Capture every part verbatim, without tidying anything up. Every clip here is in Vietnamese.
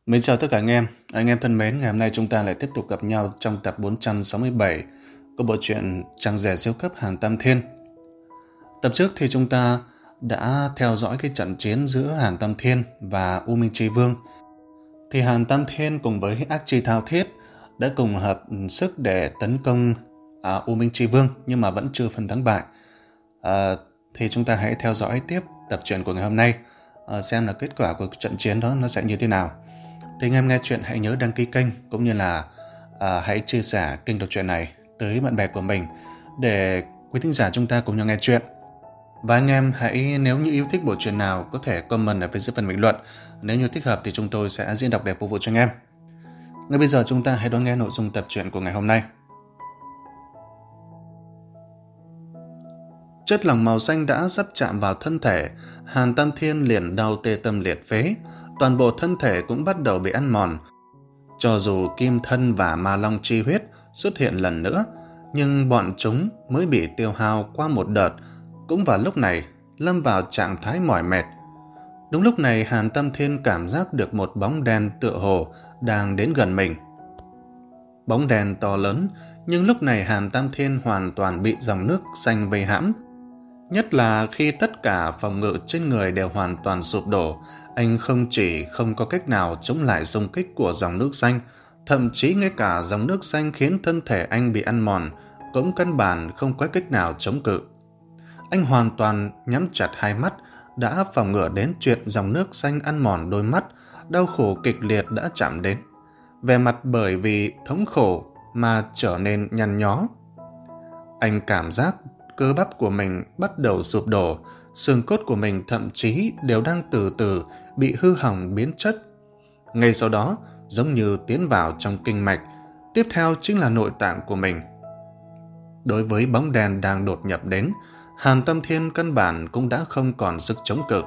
Mến chào tất cả anh em. Anh em thân mến, ngày hôm nay chúng ta lại tiếp tục gặp nhau trong tập bốn trăm sáu mươi bảy của bộ truyện Chàng rể siêu cấp Hàn Tam Thiên. Tập trước thì chúng ta đã theo dõi cái trận chiến giữa Hàn Tam Thiên và U Minh Chi Vương. Thì Hàn Tam Thiên cùng với Ác Chi Thao Thiết đã cùng hợp sức để tấn công à, U Minh Chi Vương, nhưng mà vẫn chưa phân thắng bại. À, thì chúng ta hãy theo dõi tiếp tập truyện của ngày hôm nay, à, xem là kết quả của trận chiến đó nó sẽ như thế nào. Thì anh em nghe chuyện hãy nhớ đăng ký kênh cũng như là à, hãy chia sẻ kênh đọc truyện này tới bạn bè của mình để quý thính giả chúng ta cùng nhau nghe chuyện. Và anh em hãy, nếu như yêu thích bộ truyện nào, có thể comment ở phía dưới phần bình luận. Nếu như thích hợp thì chúng tôi sẽ diễn đọc để phục vụ cho anh em. Ngay bây giờ chúng ta hãy đón nghe nội dung tập truyện của ngày hôm nay. Chất lỏng màu xanh đã sắp chạm vào thân thể, Hàn Tam Thiên liền đau tê tâm liệt phế, toàn bộ thân thể cũng bắt đầu bị ăn mòn. Cho dù kim thân và ma long chi huyết xuất hiện lần nữa, nhưng bọn chúng mới bị tiêu hao qua một đợt, cũng vào lúc này lâm vào trạng thái mỏi mệt. Đúng lúc này Hàn Tam Thiên cảm giác được một bóng đen tựa hồ đang đến gần mình. Bóng đen to lớn, nhưng lúc này Hàn Tam Thiên hoàn toàn bị dòng nước xanh vây hãm. Nhất là khi tất cả phòng ngự trên người đều hoàn toàn sụp đổ, anh không chỉ không có cách nào chống lại xung kích của dòng nước xanh, thậm chí ngay cả dòng nước xanh khiến thân thể anh bị ăn mòn, cũng căn bản không có cách nào chống cự. Anh hoàn toàn nhắm chặt hai mắt, đã phòng ngừa đến chuyện dòng nước xanh ăn mòn đôi mắt, đau khổ kịch liệt đã chạm đến. Vẻ mặt bởi vì thống khổ mà trở nên nhăn nhó. Anh cảm giác cơ bắp của mình bắt đầu sụp đổ, xương cốt của mình thậm chí đều đang từ từ bị hư hỏng biến chất. Ngay sau đó, giống như tiến vào trong kinh mạch, tiếp theo chính là nội tạng của mình. Đối với bóng đèn đang đột nhập đến, Hàn Tam Thiên căn bản cũng đã không còn sức chống cự.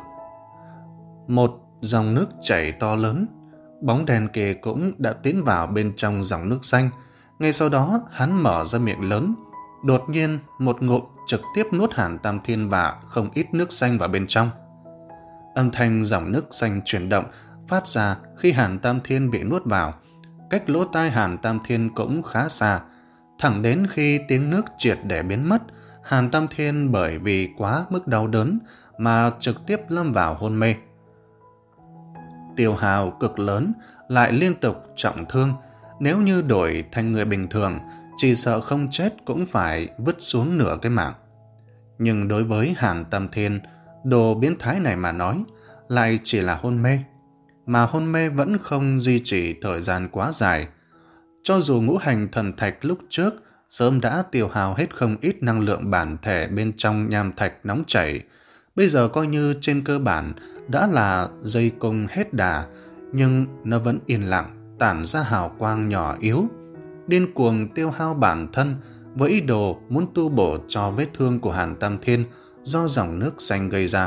Một dòng nước chảy to lớn, bóng đèn kia cũng đã tiến vào bên trong dòng nước xanh. Ngay sau đó, hắn mở ra miệng lớn, đột nhiên một ngụm trực tiếp nuốt Hàn Tam Thiên và không ít nước xanh vào bên trong. Âm thanh dòng nước xanh chuyển động phát ra khi Hàn Tam Thiên bị nuốt vào. Cách lỗ tai Hàn Tam Thiên cũng khá xa, thẳng đến khi tiếng nước triệt để biến mất, Hàn Tam Thiên bởi vì quá mức đau đớn mà trực tiếp lâm vào hôn mê. Tiêu hao cực lớn, lại liên tục trọng thương, nếu như đổi thành người bình thường, chỉ sợ không chết cũng phải vứt xuống nửa cái mạng. Nhưng đối với Hàn Tam Thiên, đồ biến thái này mà nói, lại chỉ là hôn mê, mà hôn mê vẫn không duy trì thời gian quá dài. Cho dù ngũ hành thần thạch lúc trước sớm đã tiêu hao hết không ít năng lượng bản thể bên trong nham thạch nóng chảy, bây giờ coi như trên cơ bản đã là dây cung hết đà, nhưng nó vẫn yên lặng tản ra hào quang nhỏ yếu, điên cuồng tiêu hao bản thân với ý đồ muốn tu bổ cho vết thương của Hàn Tam Thiên do dòng nước xanh gây ra.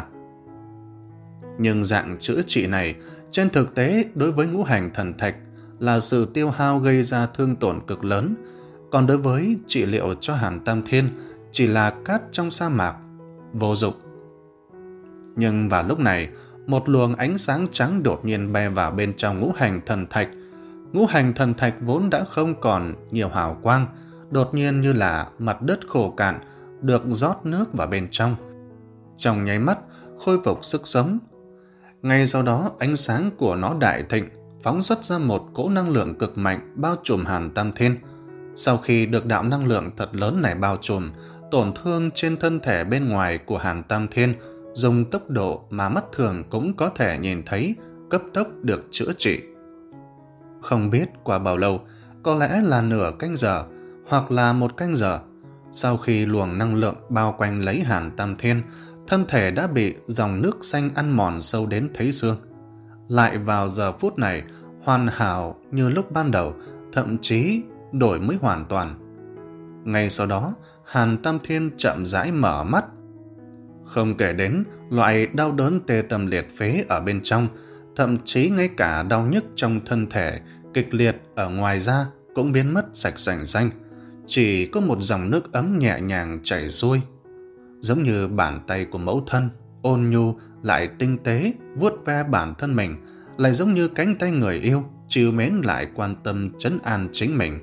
Nhưng dạng chữa trị này trên thực tế đối với ngũ hành thần thạch là sự tiêu hao gây ra thương tổn cực lớn, còn đối với trị liệu cho Hàn Tam Thiên chỉ là cát trong sa mạc, vô dụng. Nhưng vào lúc này, một luồng ánh sáng trắng đột nhiên bay vào bên trong ngũ hành thần thạch. Ngũ hành thần thạch vốn đã không còn nhiều hào quang, đột nhiên như là mặt đất khô cạn, được rót nước vào bên trong. Trong nháy mắt, khôi phục sức sống. Ngay sau đó, ánh sáng của nó đại thịnh, phóng xuất ra một cỗ năng lượng cực mạnh bao trùm Hàn Tam Thiên. Sau khi được đạo năng lượng thật lớn này bao trùm, tổn thương trên thân thể bên ngoài của Hàn Tam Thiên dùng tốc độ mà mắt thường cũng có thể nhìn thấy cấp tốc được chữa trị. Không biết qua bao lâu, có lẽ là nửa canh giờ hoặc là một canh giờ, sau khi luồng năng lượng bao quanh lấy Hàn Tam Thiên, thân thể đã bị dòng nước xanh ăn mòn sâu đến thấy xương. Lại vào giờ phút này, hoàn hảo như lúc ban đầu, thậm chí đổi mới hoàn toàn. Ngay sau đó, Hàn Tam Thiên chậm rãi mở mắt. Không kể đến loại đau đớn tê tâm liệt phế ở bên trong, thậm chí ngay cả đau nhức trong thân thể kịch liệt ở ngoài da cũng biến mất sạch sành xanh. Chỉ có một dòng nước ấm nhẹ nhàng chảy xuôi, giống như bàn tay của mẫu thân ôn nhu lại tinh tế vuốt ve bản thân mình, lại giống như cánh tay người yêu, trìu mến lại quan tâm trấn an chính mình.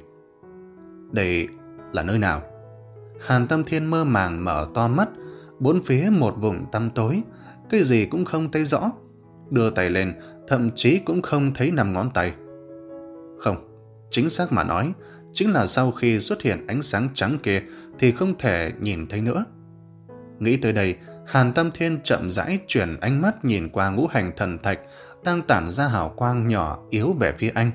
Đây là nơi nào? Hàn Tam Thiên mơ màng mở to mắt, bốn phía một vùng tăm tối, cái gì cũng không thấy rõ. Đưa tay lên, thậm chí cũng không thấy năm ngón tay. Không, chính xác mà nói, chính là sau khi xuất hiện ánh sáng trắng kia thì không thể nhìn thấy nữa. Nghĩ tới đây, Hàn Tam Thiên chậm rãi chuyển ánh mắt nhìn qua ngũ hành thần thạch đang tản ra hào quang nhỏ yếu về phía anh.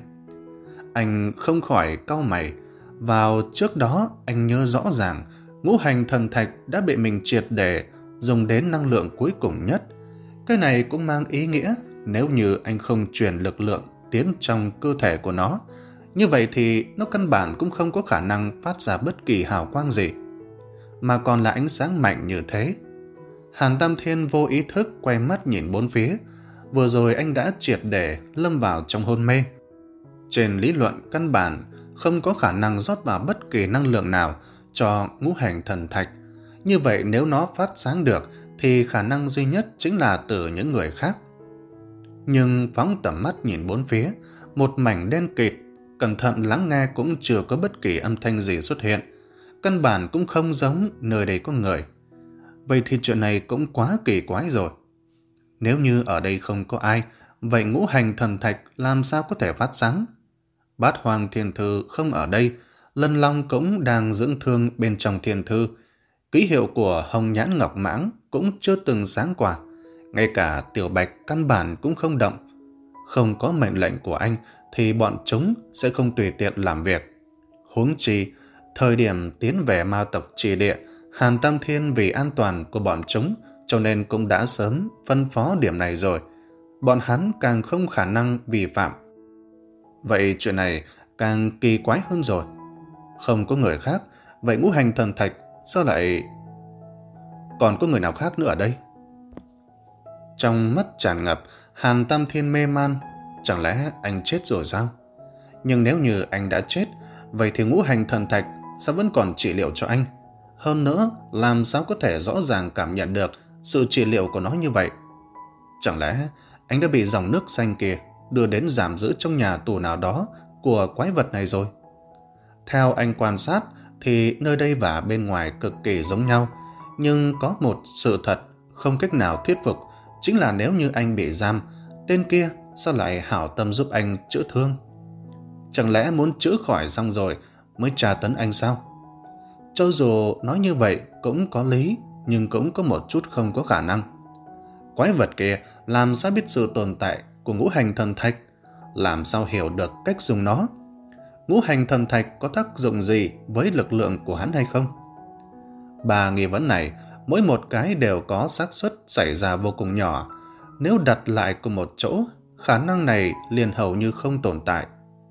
Anh không khỏi cau mày. Vào trước đó, anh nhớ rõ ràng ngũ hành thần thạch đã bị mình triệt để dùng đến năng lượng cuối cùng nhất. Cái này cũng mang ý nghĩa nếu như anh không truyền lực lượng tiến trong cơ thể của nó, như vậy thì nó căn bản cũng không có khả năng phát ra bất kỳ hào quang gì, mà còn là ánh sáng mạnh như thế. Hàn Tam Thiên vô ý thức quay mắt nhìn bốn phía. Vừa rồi anh đã triệt để lâm vào trong hôn mê. Trên lý luận căn bản không có khả năng rót vào bất kỳ năng lượng nào cho ngũ hành thần thạch. Như vậy nếu nó phát sáng được thì khả năng duy nhất chính là từ những người khác. Nhưng phóng tầm mắt nhìn bốn phía, một mảnh đen kịt, cẩn thận lắng nghe cũng chưa có bất kỳ âm thanh gì xuất hiện. Căn bản cũng không giống nơi đây có người. Vậy thì chuyện này cũng quá kỳ quái rồi. Nếu như ở đây không có ai, vậy ngũ hành thần thạch làm sao có thể phát sáng? Bát Hoang Thiên Thư không ở đây, Lân Long cũng đang dưỡng thương bên trong thiên thư. Ký hiệu của Hồng Nhãn Ngọc Mãng cũng chưa từng sáng qua. Ngay cả Tiểu Bạch căn bản cũng không động. Không có mệnh lệnh của anh thì bọn chúng sẽ không tùy tiện làm việc. Huống chi, thời điểm tiến về ma tộc Trì Địa, Hàn Tam Thiên vì an toàn của bọn chúng cho nên cũng đã sớm phân phó điểm này rồi. Bọn hắn càng không khả năng vi phạm. Vậy chuyện này càng kỳ quái hơn rồi. Không có người khác, vậy ngũ hành thần thạch sao lại... Còn có người nào khác nữa ở đây? Trong mắt tràn ngập, Hàn Tam Thiên mê man. Chẳng lẽ anh chết rồi sao? Nhưng nếu như anh đã chết, vậy thì ngũ hành thần thạch sao vẫn còn trị liệu cho anh? Hơn nữa, làm sao có thể rõ ràng cảm nhận được sự trị liệu của nó như vậy? Chẳng lẽ anh đã bị dòng nước xanh kia đưa đến giam giữ trong nhà tù nào đó của quái vật này rồi? Theo anh quan sát thì nơi đây và bên ngoài cực kỳ giống nhau, nhưng có một sự thật không cách nào thuyết phục, chính là nếu như anh bị giam, tên kia sao lại hảo tâm giúp anh chữa thương? Chẳng lẽ muốn chữa khỏi xong rồi mới tra tấn anh sao? Cho dù nói như vậy cũng có lý, nhưng cũng có một chút không có khả năng. Quái vật kia làm sao biết sự tồn tại của ngũ hành thần thạch? Làm sao hiểu được cách dùng nó? Ngũ hành thần thạch có tác dụng gì với lực lượng của hắn hay không? Ba nghi vấn này, mỗi một cái đều có xác suất xảy ra vô cùng nhỏ. Nếu đặt lại cùng một chỗ, khả năng này liền hầu như không tồn tại.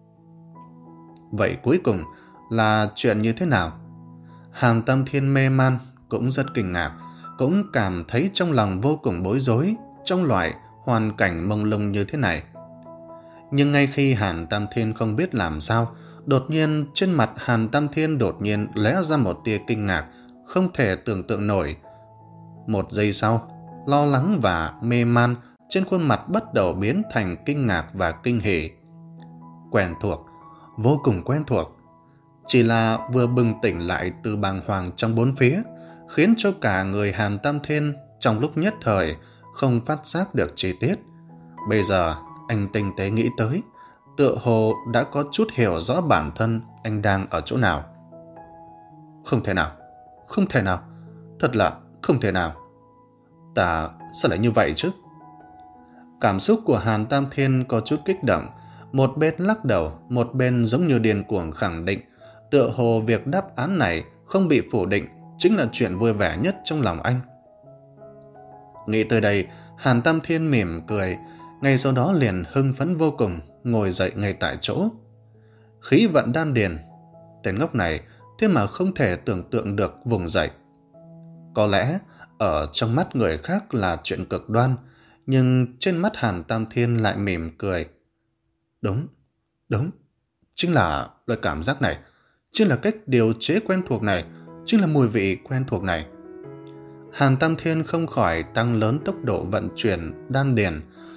Vậy cuối cùng là chuyện như thế nào? Hàn Tam Thiên mê man, cũng rất kinh ngạc, cũng cảm thấy trong lòng vô cùng bối rối trong loại hoàn cảnh mông lung như thế này. Nhưng ngay khi Hàn Tam Thiên không biết làm sao, đột nhiên trên mặt Hàn Tam Thiên đột nhiên lóe ra một tia kinh ngạc không thể tưởng tượng nổi. Một giây sau, lo lắng và mê man trên khuôn mặt bắt đầu biến thành kinh ngạc và kinh hỉ. Quen thuộc, vô cùng quen thuộc. Chỉ là vừa bừng tỉnh lại từ bàng hoàng trong bốn phía, khiến cho cả người Hàn Tam Thiên trong lúc nhất thời không phát giác được chi tiết. Bây giờ anh tinh tế nghĩ tới, tựa hồ đã có chút hiểu rõ bản thân anh đang ở chỗ nào. Không thể nào, không thể nào, thật là không thể nào. Ta sao lại như vậy chứ? Cảm xúc của Hàn Tam Thiên có chút kích động, một bên lắc đầu, một bên giống như điên cuồng khẳng định, tựa hồ việc đáp án này không bị phủ định chính là chuyện vui vẻ nhất trong lòng anh. Nghĩ tới đây, Hàn Tam Thiên mỉm cười, ngay sau đó liền hưng phấn vô cùng, ngồi dậy ngay tại chỗ. Khí vận đan điền, tên ngốc này thế mà không thể tưởng tượng được vùng dậy. Có lẽ ở trong mắt người khác là chuyện cực đoan, nhưng trên mắt Hàn Tam Thiên lại mỉm cười. Đúng, đúng, chính là loại cảm giác này, chính là cách điều chế quen thuộc này, chính là mùi vị quen thuộc này. Hàn Tam Thiên không khỏi tăng lớn tốc độ vận chuyển đan điền,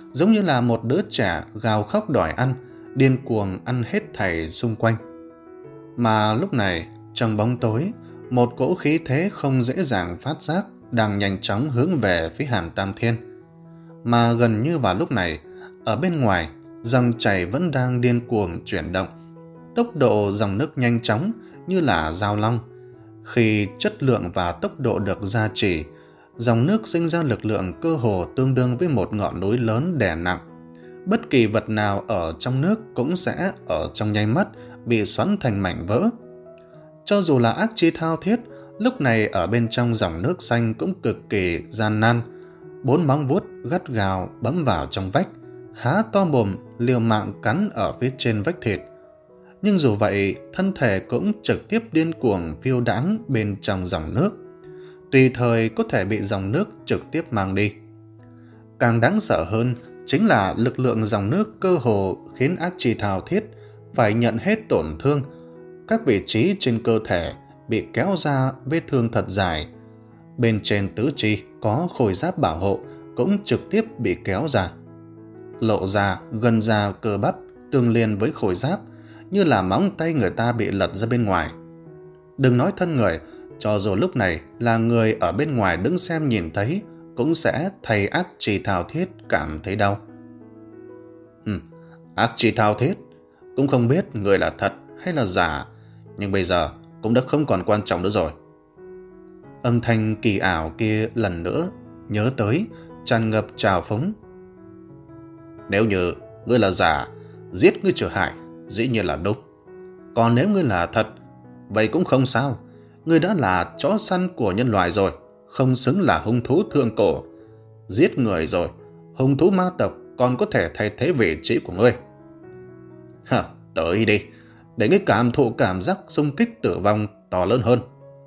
giống như là một đứa trẻ gào khóc đòi ăn, điên cuồng ăn hết thảy xung quanh. Mà lúc này, trong bóng tối, một cỗ khí thế không dễ dàng phát giác đang nhanh chóng hướng về phía Hàn Tam Thiên. Mà gần như vào lúc này, ở bên ngoài, dòng chảy vẫn đang điên cuồng chuyển động. Tốc độ dòng nước nhanh chóng như là dao long. Khi chất lượng và tốc độ được gia trì, dòng nước sinh ra lực lượng cơ hồ tương đương với một ngọn núi lớn đè nặng. Bất kỳ vật nào ở trong nước cũng sẽ ở trong nháy mắt bị xoắn thành mảnh vỡ. Cho dù là ác chi thao thiết, lúc này ở bên trong dòng nước xanh cũng cực kỳ gian nan. Bốn móng vuốt gắt gào bấm vào trong vách, há to mồm liều mạng cắn ở phía trên vách thịt. Nhưng dù vậy, thân thể cũng trực tiếp điên cuồng phiêu đãng bên trong dòng nước, tùy thời có thể bị dòng nước trực tiếp mang đi. Càng đáng sợ hơn chính là lực lượng dòng nước cơ hồ khiến ác chi thao thiết phải nhận hết tổn thương. Các vị trí trên cơ thể bị kéo ra vết thương thật dài. Bên trên tứ chi có khôi giáp bảo hộ cũng trực tiếp bị kéo ra, lộ ra gân da cơ bắp tương liên với khôi giáp, như là móng tay người ta bị lật ra bên ngoài. Đừng nói thân người, cho dù lúc này là người ở bên ngoài đứng xem nhìn thấy cũng sẽ thay ác chi thao thiết cảm thấy đau. Ừ, ác chi thao thiết cũng không biết người là thật hay là giả, nhưng bây giờ cũng đã không còn quan trọng nữa rồi. Âm thanh kỳ ảo kia lần nữa nhớ tới, tràn ngập trào phúng. Nếu như ngươi là giả, giết ngươi Trở Hải dĩ nhiên là đúng. Còn nếu ngươi là thật, vậy cũng không sao. Ngươi đã là chó săn của nhân loại rồi, không xứng là hung thú thượng cổ. Giết người rồi, hung thú ma tộc còn có thể thay thế vị trí của ngươi. Hả, tới đi, để ngươi cảm thụ cảm giác xung kích tử vong to lớn hơn.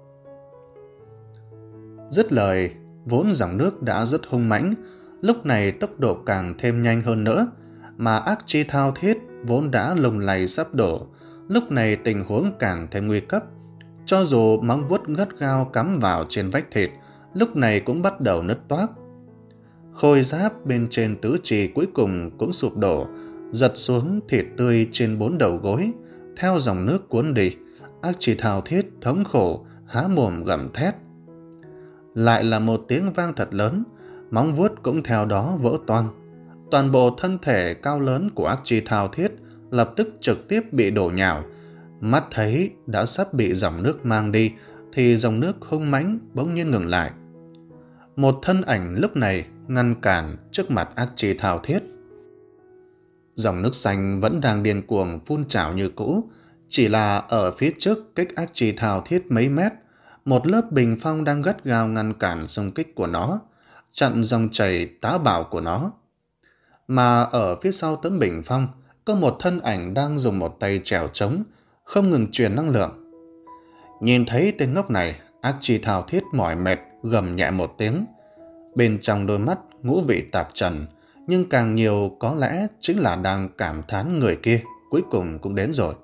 Dứt lời, vốn dòng nước đã rất hung mãnh, lúc này tốc độ càng thêm nhanh hơn nữa, mà ác chi thao thiết vốn đã lùng lầy sắp đổ, lúc này tình huống càng thêm nguy cấp. Cho dù móng vuốt gắt gao cắm vào trên vách thịt, lúc này cũng bắt đầu nứt toác. Khôi giáp bên trên tứ chi cuối cùng cũng sụp đổ, giật xuống thịt tươi trên bốn đầu gối, theo dòng nước cuốn đi. Ác chi thao thiết thống khổ há mồm gầm thét. Lại là một tiếng vang thật lớn, móng vuốt cũng theo đó vỡ toang. Toàn bộ thân thể cao lớn của ác chi thao thiết lập tức trực tiếp bị đổ nhào. Mắt thấy đã sắp bị dòng nước mang đi, thì dòng nước hung mãnh bỗng nhiên ngừng lại. Một thân ảnh lúc này ngăn cản trước mặt ác chi thao thiết. Dòng nước xanh vẫn đang điên cuồng phun trào như cũ, chỉ là ở phía trước cách ác chi thao thiết mấy mét, một lớp bình phong đang gắt gao ngăn cản xung kích của nó, chặn dòng chảy táo bạo của nó. Mà ở phía sau tấm bình phong có một thân ảnh đang dùng một tay chèo trống, không ngừng truyền năng lượng. Nhìn thấy tên ngốc này, ác chi thao thiết mỏi mệt gầm nhẹ một tiếng. Bên trong đôi mắt ngũ vị tạp trần, nhưng càng nhiều có lẽ chính là đang cảm thán người kia cuối cùng cũng đến rồi.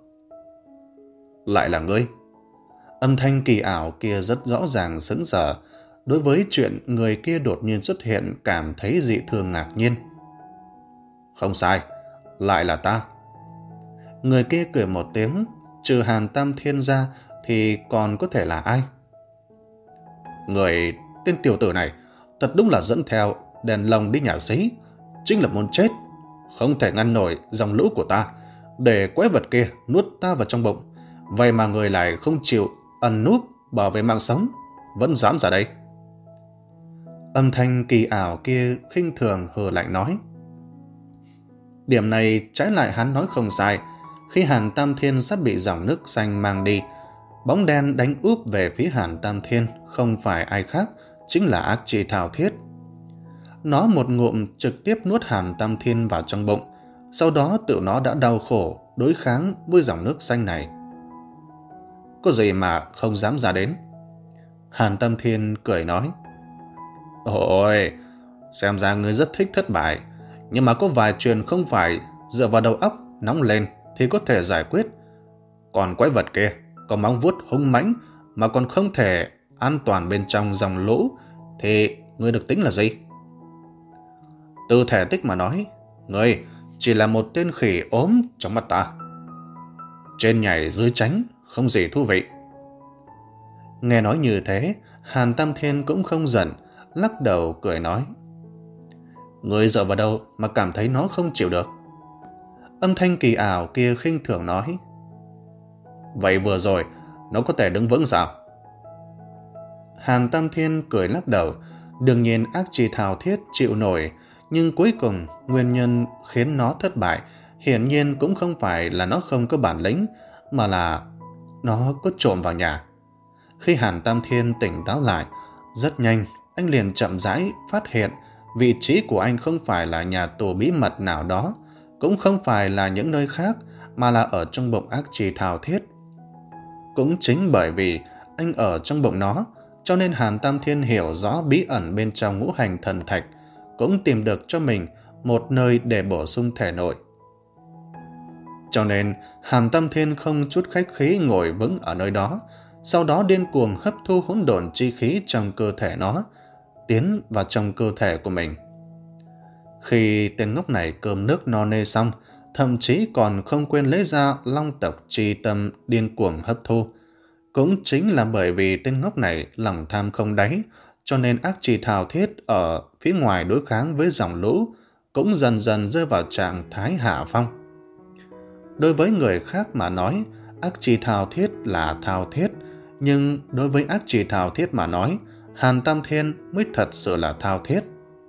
Lại là ngươi. Âm thanh kỳ ảo kia rất rõ ràng sững sờ, đối với chuyện người kia đột nhiên xuất hiện cảm thấy dị thường ngạc nhiên. Không sai, lại là ta. Người kia cười một tiếng, trừ Hàn Tam Thiên ra thì còn có thể là ai? Người tên tiểu tử này thật đúng là dẫn theo đèn lồng đi nhà xí, chính là muốn chết. Không thể ngăn nổi dòng lũ của ta, để quái vật kia nuốt ta vào trong bụng. Vậy mà người lại không chịu ẩn núp bảo vệ mạng sống, vẫn dám ra đây. Âm thanh kỳ ảo kia khinh thường hừ lạnh nói. Điểm này trái lại hắn nói không sai. Khi Hàn Tam Thiên sắp bị dòng nước xanh mang đi, bóng đen đánh úp về phía Hàn Tam Thiên không phải ai khác, chính là ác chi thao thiết. Nó một ngụm trực tiếp nuốt Hàn Tam Thiên vào trong bụng, sau đó tự nó đã đau khổ đối kháng với dòng nước xanh này. Có gì mà không dám ra đến? Hàn Tam Thiên cười nói. Ôi, xem ra ngươi rất thích thất bại, nhưng mà có vài chuyện không phải dựa vào đầu óc nóng lên thì có thể giải quyết. Còn quái vật kia có móng vuốt hung mãnh mà còn không thể an toàn bên trong dòng lũ thì ngươi được tính là gì? Từ thể tích mà nói, ngươi chỉ là một tên khỉ ốm trong mắt ta. Trên nhảy dưới tránh, không gì thú vị. Nghe nói như thế, Hàn Tam Thiên cũng không giận, lắc đầu cười nói. Ngươi dựa vào đâu mà cảm thấy nó không chịu được? Âm thanh kỳ ảo kia khinh thường nói. Vậy vừa rồi, nó có thể đứng vững sao? Hàn Tam Thiên cười lắc đầu. Đương nhiên ác trì thảo thiết chịu nổi, nhưng cuối cùng nguyên nhân khiến nó thất bại hiển nhiên cũng không phải là nó không có bản lĩnh, mà là nó có trộm vào nhà. Khi Hàn Tam Thiên tỉnh táo lại, rất nhanh anh liền chậm rãi phát hiện vị trí của anh không phải là nhà tù bí mật nào đó, cũng không phải là những nơi khác, mà là ở trong bụng ác trì thảo thiết. Cũng chính bởi vì anh ở trong bụng nó, cho nên Hàn Tam Thiên hiểu rõ bí ẩn bên trong ngũ hành thần thạch, cũng tìm được cho mình một nơi để bổ sung thể nội. Cho nên Hàn Tam Thiên không chút khách khí ngồi vững ở nơi đó, sau đó điên cuồng hấp thu hỗn độn chi khí trong cơ thể nó, tiến vào trong cơ thể của mình. Khi tên ngốc này cơm nước no nê xong, thậm chí còn không quên lấy ra long tộc chi tâm điên cuồng hấp thu. Cũng chính là bởi vì tên ngốc này lòng tham không đáy, cho nên ác trì thảo thiết ở phía ngoài đối kháng với dòng lũ cũng dần dần rơi vào trạng thái hạ phong. Đối với người khác mà nói, ác trì thảo thiết là thảo thiết, nhưng đối với ác trì thảo thiết mà nói, Hàn Tam Thiên mới thật sự là thao thiết.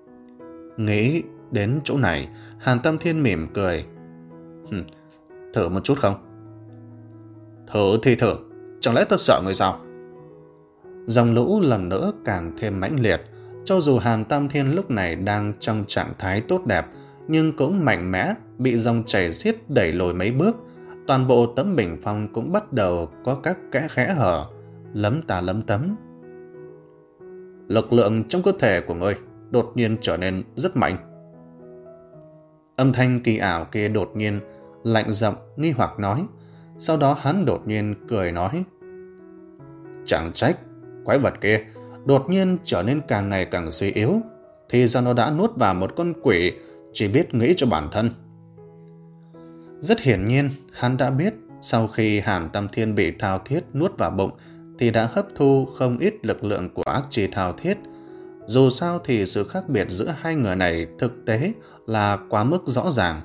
Nghĩ đến chỗ này, Hàn Tam Thiên mỉm cười. Hừm, thử một chút không? Thử thì thử, chẳng lẽ tôi sợ người sao? Dòng lũ lần nữa càng thêm mãnh liệt. Cho dù Hàn Tam Thiên lúc này đang trong trạng thái tốt đẹp, nhưng cũng mạnh mẽ, bị dòng chảy xiết đẩy lùi mấy bước. Toàn bộ tấm bình phong cũng bắt đầu có các kẽ khẽ hở, lấm tà lấm tấm. Lực lượng trong cơ thể của ngươi đột nhiên trở nên rất mạnh. Âm thanh kỳ ảo kia đột nhiên lạnh giọng nghi hoặc nói. Sau đó hắn đột nhiên cười nói. Chẳng trách quái vật kia đột nhiên trở nên càng ngày càng suy yếu, thì ra nó đã nuốt vào một con quỷ chỉ biết nghĩ cho bản thân. Rất hiển nhiên hắn đã biết sau khi Hàn Tam Thiên bị thao thiết nuốt vào bụng thì đã hấp thu không ít lực lượng của ác trì thao thiết. Dù sao thì sự khác biệt giữa hai người này thực tế là quá mức rõ ràng.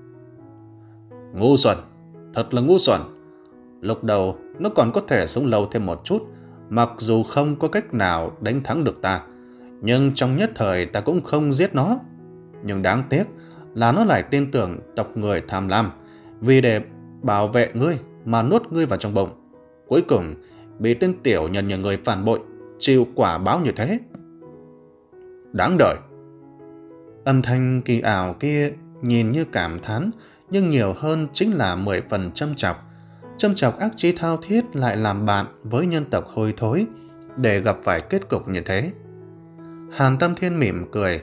Ngu xuẩn, thật là ngu xuẩn. Lúc đầu nó còn có thể sống lâu thêm một chút, mặc dù không có cách nào đánh thắng được ta, nhưng trong nhất thời ta cũng không giết nó. Nhưng đáng tiếc là nó lại tin tưởng tộc người tham lam, vì để bảo vệ ngươi mà nuốt ngươi vào trong bụng. Cuối cùng bị tên tiểu nhân nhà người phản bội, chịu quả báo như thế. Đáng đời. Âm thanh kỳ ảo kia nhìn như cảm thán, nhưng nhiều hơn chính là mười phần châm chọc. Châm chọc ác chí thao thiết lại làm bạn với nhân tộc hôi thối để gặp phải kết cục như thế. Hàn Tam Thiên mỉm cười.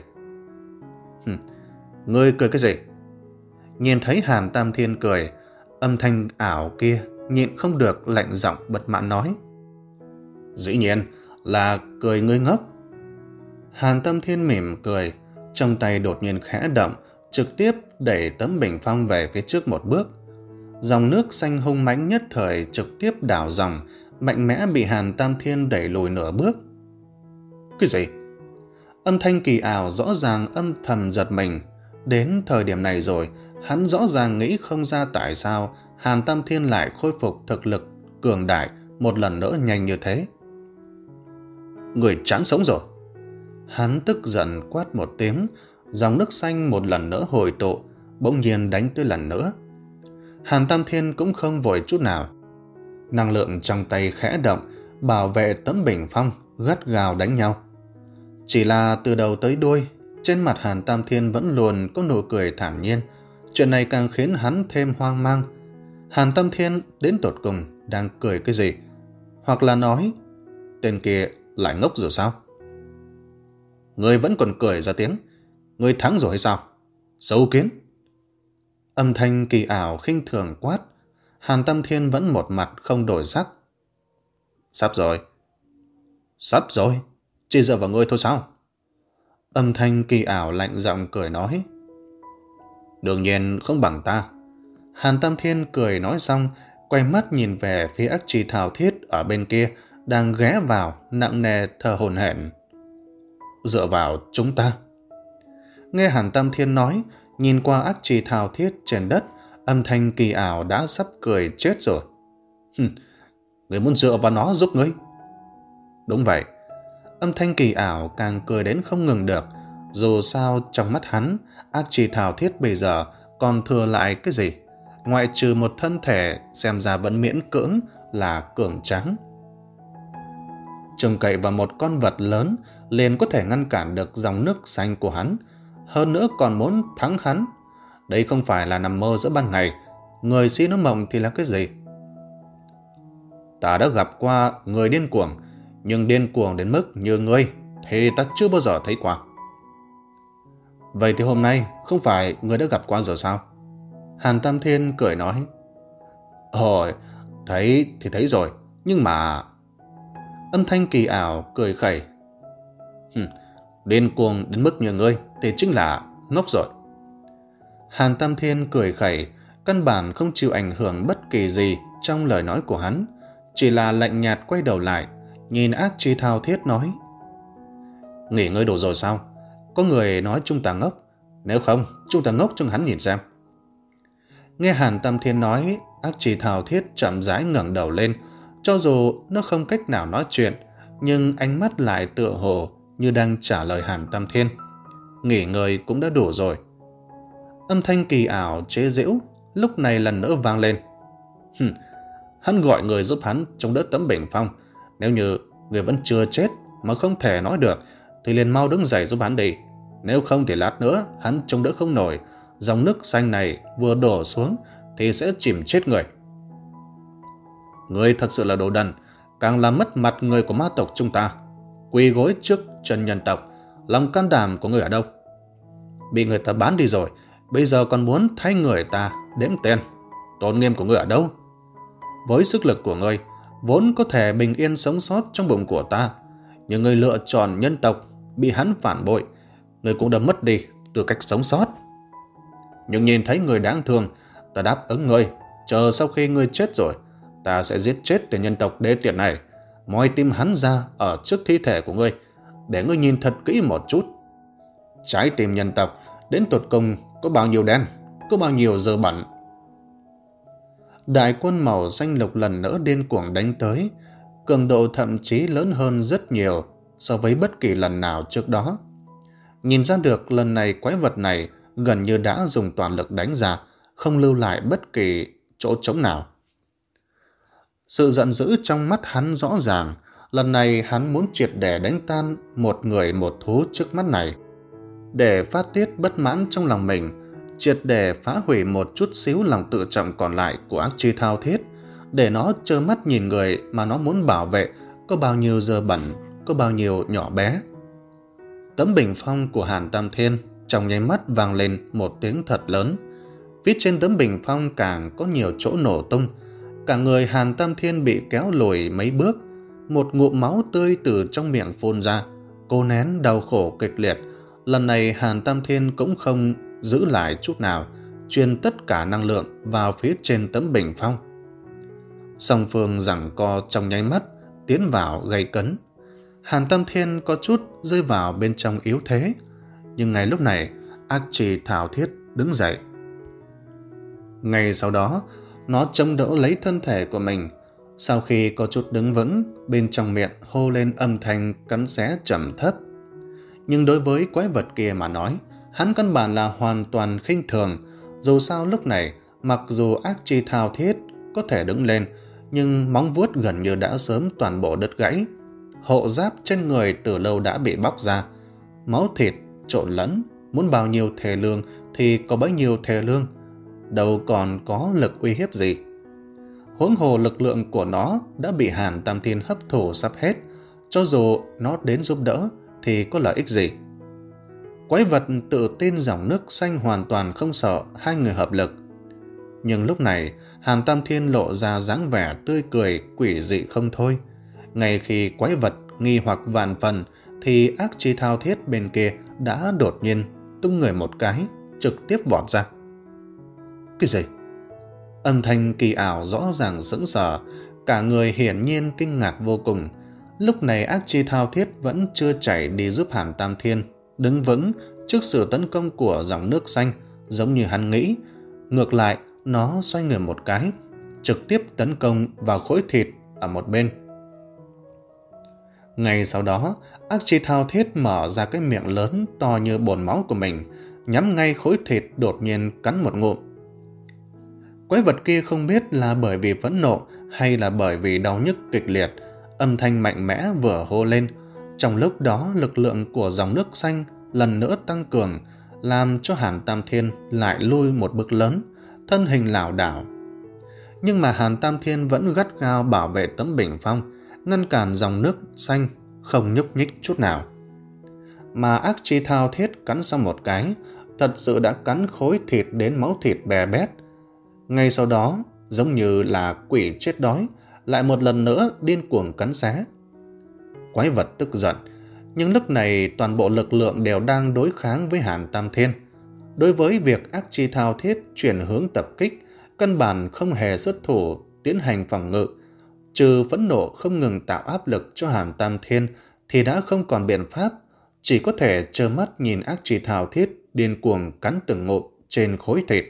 Ngươi cười cái gì? Nhìn thấy Hàn Tam Thiên cười, âm thanh ảo kia nhịn không được lạnh giọng bật mãn nói. Dĩ nhiên là cười ngươi ngốc. Hàn Tam Thiên mỉm cười, trong tay đột nhiên khẽ động, trực tiếp đẩy tấm bình phong về phía trước một bước. Dòng nước xanh hung mãnh nhất thời trực tiếp đảo dòng, mạnh mẽ bị Hàn Tam Thiên đẩy lùi nửa bước. Cái gì? Âm thanh kỳ ảo rõ ràng âm thầm giật mình. Đến thời điểm này rồi, hắn rõ ràng nghĩ không ra tại sao Hàn Tam Thiên lại khôi phục thực lực cường đại một lần nữa nhanh như thế. Người chán sống rồi. Hắn tức giận quát một tiếng, dòng nước xanh một lần nữa hồi tụ, bỗng nhiên đánh tới lần nữa. Hàn Tam Thiên cũng không vội chút nào. Năng lượng trong tay khẽ động, bảo vệ tấm bình phong, gắt gào đánh nhau. Chỉ là từ đầu tới đuôi, trên mặt Hàn Tam Thiên vẫn luôn có nụ cười thản nhiên. Chuyện này càng khiến hắn thêm hoang mang. Hàn Tam Thiên đến tột cùng đang cười cái gì? Hoặc là nói, tên kia lại ngốc rồi sao? Người vẫn còn cười ra tiếng. Người thắng rồi hay sao? Xấu kiến. Âm thanh kỳ ảo khinh thường quát. Hàn Tam Thiên vẫn một mặt không đổi sắc. Sắp rồi. Sắp rồi. Chỉ dựa vào ngươi thôi sao? Âm thanh kỳ ảo lạnh giọng cười nói. Đương nhiên không bằng ta. Hàn Tam Thiên cười nói xong, quay mắt nhìn về phía ác trì thảo thiết ở bên kia, đang ghé vào, nặng nề thở hổn hển. Dựa vào chúng ta. Nghe Hàn Tam Thiên nói, nhìn qua ác trì thảo thiết trên đất, âm thanh kỳ ảo đã sắp cười chết rồi. Hừm, người muốn dựa vào nó giúp ngươi. Đúng vậy. Âm thanh kỳ ảo càng cười đến không ngừng được. Dù sao trong mắt hắn, ác trì thảo thiết bây giờ còn thừa lại cái gì? Ngoại trừ một thân thể xem ra vẫn miễn cưỡng là cường tráng. Trông cậy vào một con vật lớn liền có thể ngăn cản được dòng nước xanh của hắn. Hơn nữa còn muốn thắng hắn. Đây không phải là nằm mơ giữa ban ngày. Người si nói mộng thì là cái gì? Ta đã gặp qua người điên cuồng, nhưng điên cuồng đến mức như ngươi thì ta chưa bao giờ thấy qua. Vậy thì hôm nay không phải ngươi đã gặp qua rồi sao? Hàn Tam Thiên cười nói. Ôi, thấy thì thấy rồi, nhưng mà... Âm thanh kỳ ảo cười khẩy. Hừm, điên cuồng đến mức như ngươi thì chính là ngốc rồi. Hàn Tam Thiên cười khẩy, căn bản không chịu ảnh hưởng bất kỳ gì trong lời nói của hắn, chỉ là lạnh nhạt quay đầu lại, nhìn ác chi thao thiết nói. Nghỉ ngơi đủ rồi sao? Có người nói chúng ta ngốc, nếu không chúng ta ngốc cho hắn nhìn xem. Nghe Hàn Tam Thiên nói, ác chi thao thiết chậm rãi ngẩng đầu lên, cho dù nó không cách nào nói chuyện, nhưng ánh mắt lại tựa hồ như đang trả lời Hàn Tam Thiên. Nghỉ ngơi cũng đã đủ rồi. Âm thanh kỳ ảo chế giễu lúc này lần nữa vang lên. Hừm, hắn gọi người giúp hắn chống đỡ tấm bình phong. Nếu như người vẫn chưa chết mà không thể nói được thì liền mau đứng dậy giúp hắn đi. Nếu không thì lát nữa hắn chống đỡ không nổi, dòng nước xanh này vừa đổ xuống thì sẽ chìm chết người. Người thật sự là đồ đần, càng làm mất mặt người của ma tộc chúng ta. Quỳ gối trước chân nhân tộc, lòng can đảm của người ở đâu? Bị người ta bán đi rồi, bây giờ còn muốn thay người ta đếm tên. Tôn nghiêm của người ở đâu? Với sức lực của người vốn có thể bình yên sống sót trong bụng của ta, nhưng người lựa chọn nhân tộc, bị hắn phản bội, người cũng đã mất đi tư cách sống sót. Nhưng nhìn thấy người đáng thương, ta đáp ứng người, chờ sau khi người chết rồi, ta sẽ giết chết tên nhân tộc đê tiện này, moi tim hắn ra ở trước thi thể của ngươi, để ngươi nhìn thật kỹ một chút. Trái tim nhân tộc đến tột cùng có bao nhiêu đen, có bao nhiêu dơ bẩn. Đại quân màu xanh lục lần nữa điên cuồng đánh tới, cường độ thậm chí lớn hơn rất nhiều so với bất kỳ lần nào trước đó. Nhìn ra được lần này quái vật này gần như đã dùng toàn lực đánh ra, không lưu lại bất kỳ chỗ trống nào. Sự giận dữ trong mắt hắn rõ ràng, lần này hắn muốn triệt để đánh tan một người một thú trước mắt này, để phát tiết bất mãn trong lòng mình, triệt để phá hủy một chút xíu lòng tự trọng còn lại của ác chi thao thiết, để nó trơ mắt nhìn người mà nó muốn bảo vệ có bao nhiêu dơ bẩn, có bao nhiêu nhỏ bé. Tấm bình phong của Hàn Tam Thiên trong nháy mắt vang lên một tiếng thật lớn. Phía trên tấm bình phong càng có nhiều chỗ nổ tung, cả người Hàn Tam Thiên bị kéo lùi mấy bước, một ngụm máu tươi từ trong miệng phun ra, cô nén đau khổ kịch liệt. Lần này Hàn Tam Thiên cũng không giữ lại chút nào, truyền tất cả năng lượng vào phía trên tấm bình phong. Song phương giằng co trong nháy mắt, tiến vào gây cấn. Hàn Tam Thiên có chút rơi vào bên trong yếu thế, nhưng ngay lúc này ác trì thảo thiết đứng dậy. Ngay sau đó nó chống đỡ lấy thân thể của mình. Sau khi có chút đứng vững, bên trong miệng hô lên âm thanh cắn xé trầm thấp. Nhưng đối với quái vật kia mà nói, hắn căn bản là hoàn toàn khinh thường. Dù sao lúc này, mặc dù ác chi thao thiết có thể đứng lên, nhưng móng vuốt gần như đã sớm toàn bộ đứt gãy. Hộ giáp trên người từ lâu đã bị bóc ra, máu thịt trộn lẫn, muốn bao nhiêu thề lương thì có bấy nhiêu thề lương, đâu còn có lực uy hiếp gì. Huống hồ lực lượng của nó đã bị Hàn Tam Thiên hấp thụ sắp hết, cho dù nó đến giúp đỡ thì có lợi ích gì. Quái vật tự tin dòng nước xanh hoàn toàn không sợ hai người hợp lực. Nhưng lúc này Hàn Tam Thiên lộ ra dáng vẻ tươi cười quỷ dị không thôi. Ngay khi quái vật nghi hoặc vạn phần thì ác chi thao thiết bên kia đã đột nhiên tung người một cái, trực tiếp vọt ra. Cái gì? Âm thanh kỳ ảo rõ ràng sững sờ, cả người hiển nhiên kinh ngạc vô cùng. Lúc này ác chi thao thiết vẫn chưa chạy đi giúp Hàn Tam Thiên đứng vững trước sự tấn công của dòng nước xanh, giống như hắn nghĩ. Ngược lại, nó xoay người một cái, trực tiếp tấn công vào khối thịt ở một bên. Ngay sau đó, ác chi thao thiết mở ra cái miệng lớn to như bồn máu của mình, nhắm ngay khối thịt, đột nhiên cắn một ngụm. Quái vật kia không biết là bởi vì phẫn nộ hay là bởi vì đau nhức kịch liệt, âm thanh mạnh mẽ vừa hô lên. Trong lúc đó, lực lượng của dòng nước xanh lần nữa tăng cường, làm cho Hàn Tam Thiên lại lui một bước lớn, thân hình lảo đảo. Nhưng mà Hàn Tam Thiên vẫn gắt gao bảo vệ tấm bình phong, ngăn cản dòng nước xanh không nhúc nhích chút nào. Mà ác chi thao thiết cắn xong một cái, thật sự đã cắn khối thịt đến máu thịt bè bét. Ngay sau đó, giống như là quỷ chết đói, lại một lần nữa điên cuồng cắn xé. Quái vật tức giận, nhưng lúc này toàn bộ lực lượng đều đang đối kháng với Hàn Tam Thiên. Đối với việc ác chi thao thiết chuyển hướng tập kích, căn bản không hề xuất thủ tiến hành phòng ngự. Trừ phẫn nộ không ngừng tạo áp lực cho Hàn Tam Thiên thì đã không còn biện pháp, chỉ có thể trơ mắt nhìn ác chi thao thiết điên cuồng cắn từng ngụm trên khối thịt.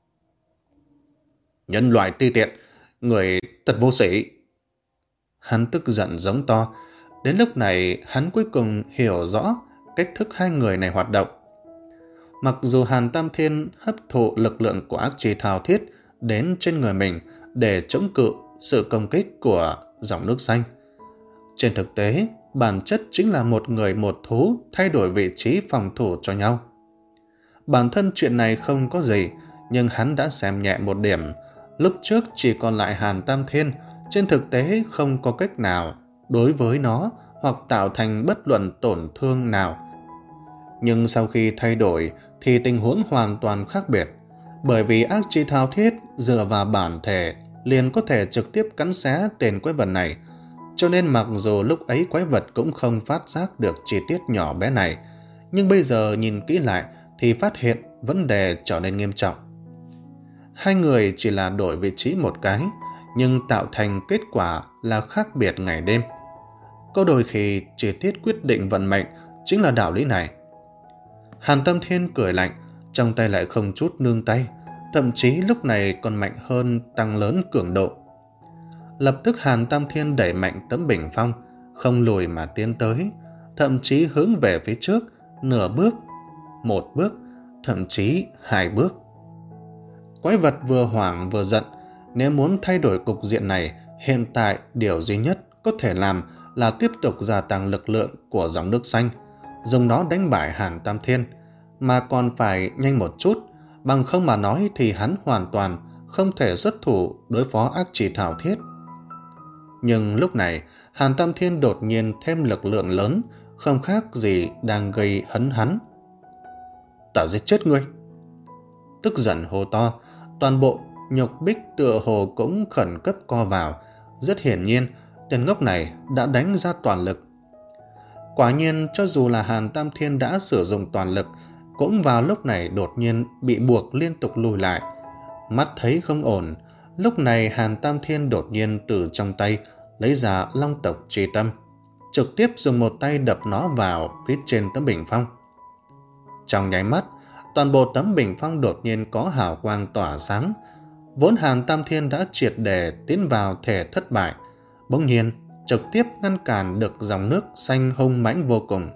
Nhân loại ti tiện, người thật vô sĩ. Hắn tức giận giống to. Đến lúc này hắn cuối cùng hiểu rõ cách thức hai người này hoạt động. Mặc dù Hàn Tam Thiên hấp thụ lực lượng của ác chi thao thiết đến trên người mình để chống cự sự công kích của dòng nước xanh, trên thực tế bản chất chính là một người một thú thay đổi vị trí phòng thủ cho nhau. Bản thân chuyện này không có gì, nhưng hắn đã xem nhẹ một điểm. Lúc trước chỉ còn lại Hàn Tam Thiên, trên thực tế không có cách nào đối với nó hoặc tạo thành bất luận tổn thương nào. Nhưng sau khi thay đổi thì tình huống hoàn toàn khác biệt, bởi vì ác chi thao thiết dựa vào bản thể liền có thể trực tiếp cắn xé tên quái vật này, cho nên mặc dù lúc ấy quái vật cũng không phát giác được chi tiết nhỏ bé này, nhưng bây giờ nhìn kỹ lại thì phát hiện vấn đề trở nên nghiêm trọng. Hai người chỉ là đổi vị trí một cái, nhưng tạo thành kết quả là khác biệt ngày đêm. Có đôi khi chi tiết quyết định vận mệnh chính là đạo lý này. Hàn Tam Thiên cười lạnh, trong tay lại không chút nương tay, thậm chí lúc này còn mạnh hơn, tăng lớn cường độ. Lập tức Hàn Tam Thiên đẩy mạnh tấm bình phong, không lùi mà tiến tới, thậm chí hướng về phía trước, nửa bước, một bước, thậm chí hai bước. Quái vật vừa hoảng vừa giận, nếu muốn thay đổi cục diện này, hiện tại điều duy nhất có thể làm là tiếp tục gia tăng lực lượng của dòng nước xanh, dùng nó đánh bại Hàn Tam Thiên, mà còn phải nhanh một chút, bằng không mà nói thì hắn hoàn toàn không thể xuất thủ đối phó ác chi thao thiết. Nhưng lúc này, Hàn Tam Thiên đột nhiên thêm lực lượng lớn, không khác gì đang gây hấn hắn. Ta giết chết ngươi! Tức giận hô to, toàn bộ nhục bích tựa hồ cũng khẩn cấp co vào. Rất hiển nhiên, tên ngốc này đã đánh ra toàn lực. Quả nhiên, cho dù là Hàn Tam Thiên đã sử dụng toàn lực, cũng vào lúc này đột nhiên bị buộc liên tục lùi lại. Mắt thấy không ổn, lúc này Hàn Tam Thiên đột nhiên từ trong tay lấy ra long tộc chi tâm, trực tiếp dùng một tay đập nó vào phía trên tấm bình phong. Trong nháy mắt, toàn bộ tấm bình phong đột nhiên có hào quang tỏa sáng. Vốn Hàn Tam Thiên đã triệt để tiến vào thể thất bại, bỗng nhiên trực tiếp ngăn cản được dòng nước xanh hung mãnh vô cùng.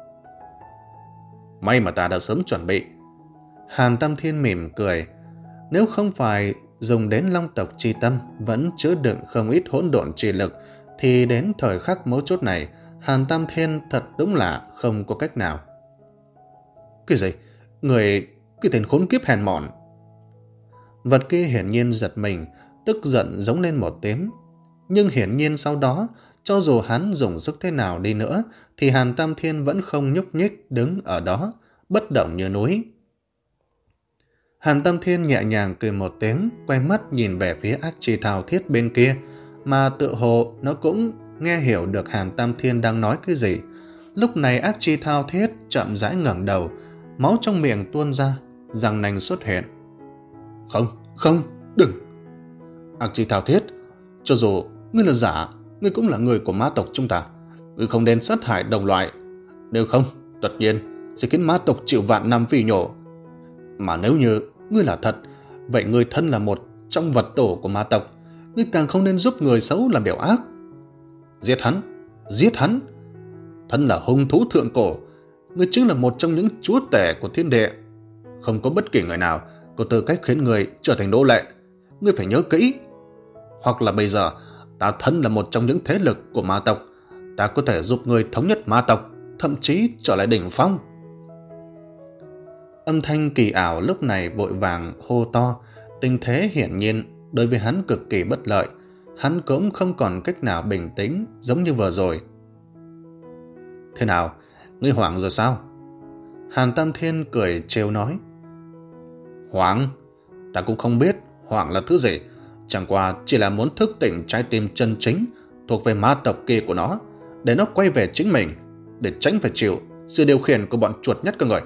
May mà ta đã sớm chuẩn bị. Hàn Tam Thiên mỉm cười. Nếu không phải dùng đến long tộc chi tâm vẫn chứa đựng không ít hỗn độn chi lực, thì đến thời khắc mấu chốt này, Hàn Tam Thiên thật đúng là không có cách nào. Cái gì? Người... cái tên khốn kiếp hèn mọn! Vật kia hiển nhiên giật mình, tức giận giống lên một tiếng. Nhưng hiển nhiên sau đó, cho dù hắn dùng sức thế nào đi nữa, thì Hàn Tam Thiên vẫn không nhúc nhích đứng ở đó, bất động như núi. Hàn Tam Thiên nhẹ nhàng cười một tiếng, quay mắt nhìn về phía ác chi thao thiết bên kia, mà tự hồ nó cũng nghe hiểu được Hàn Tam Thiên đang nói cái gì. Lúc này ác chi thao thiết chậm rãi ngẩng đầu, máu trong miệng tuôn ra, răng nanh xuất hiện. Không, không, đừng! Ác chi thao thiết, cho dù ngươi là giả, ngươi cũng là người của ma tộc chúng ta. Ngươi không nên sát hại đồng loại. Nếu không, tất nhiên sẽ khiến ma tộc chịu vạn năm phỉ nhổ. Mà nếu như ngươi là thật, vậy ngươi thân là một trong vật tổ của ma tộc, ngươi càng không nên giúp người xấu làm điều ác. Giết hắn, giết hắn! Thân là hung thú thượng cổ, ngươi chính là một trong những chúa tể của thiên địa. Không có bất kỳ người nào có tư cách khiến người trở thành nô lệ. Ngươi phải nhớ kỹ. Hoặc là bây giờ, ta thân là một trong những thế lực của ma tộc, ta có thể giúp ngươi thống nhất ma tộc, thậm chí trở lại đỉnh phong. Âm thanh kỳ ảo lúc này vội vàng hô to, tình thế hiển nhiên đối với hắn cực kỳ bất lợi. Hắn cũng không còn cách nào bình tĩnh giống như vừa rồi. Thế nào, ngươi hoảng rồi sao? Hàn Tam Thiên cười trêu nói. Hoảng? Ta cũng không biết hoảng là thứ gì, chẳng qua chỉ là muốn thức tỉnh trái tim chân chính thuộc về ma tộc kia của nó, để nó quay về chính mình, để tránh phải chịu sự điều khiển của bọn chuột nhất cơ người.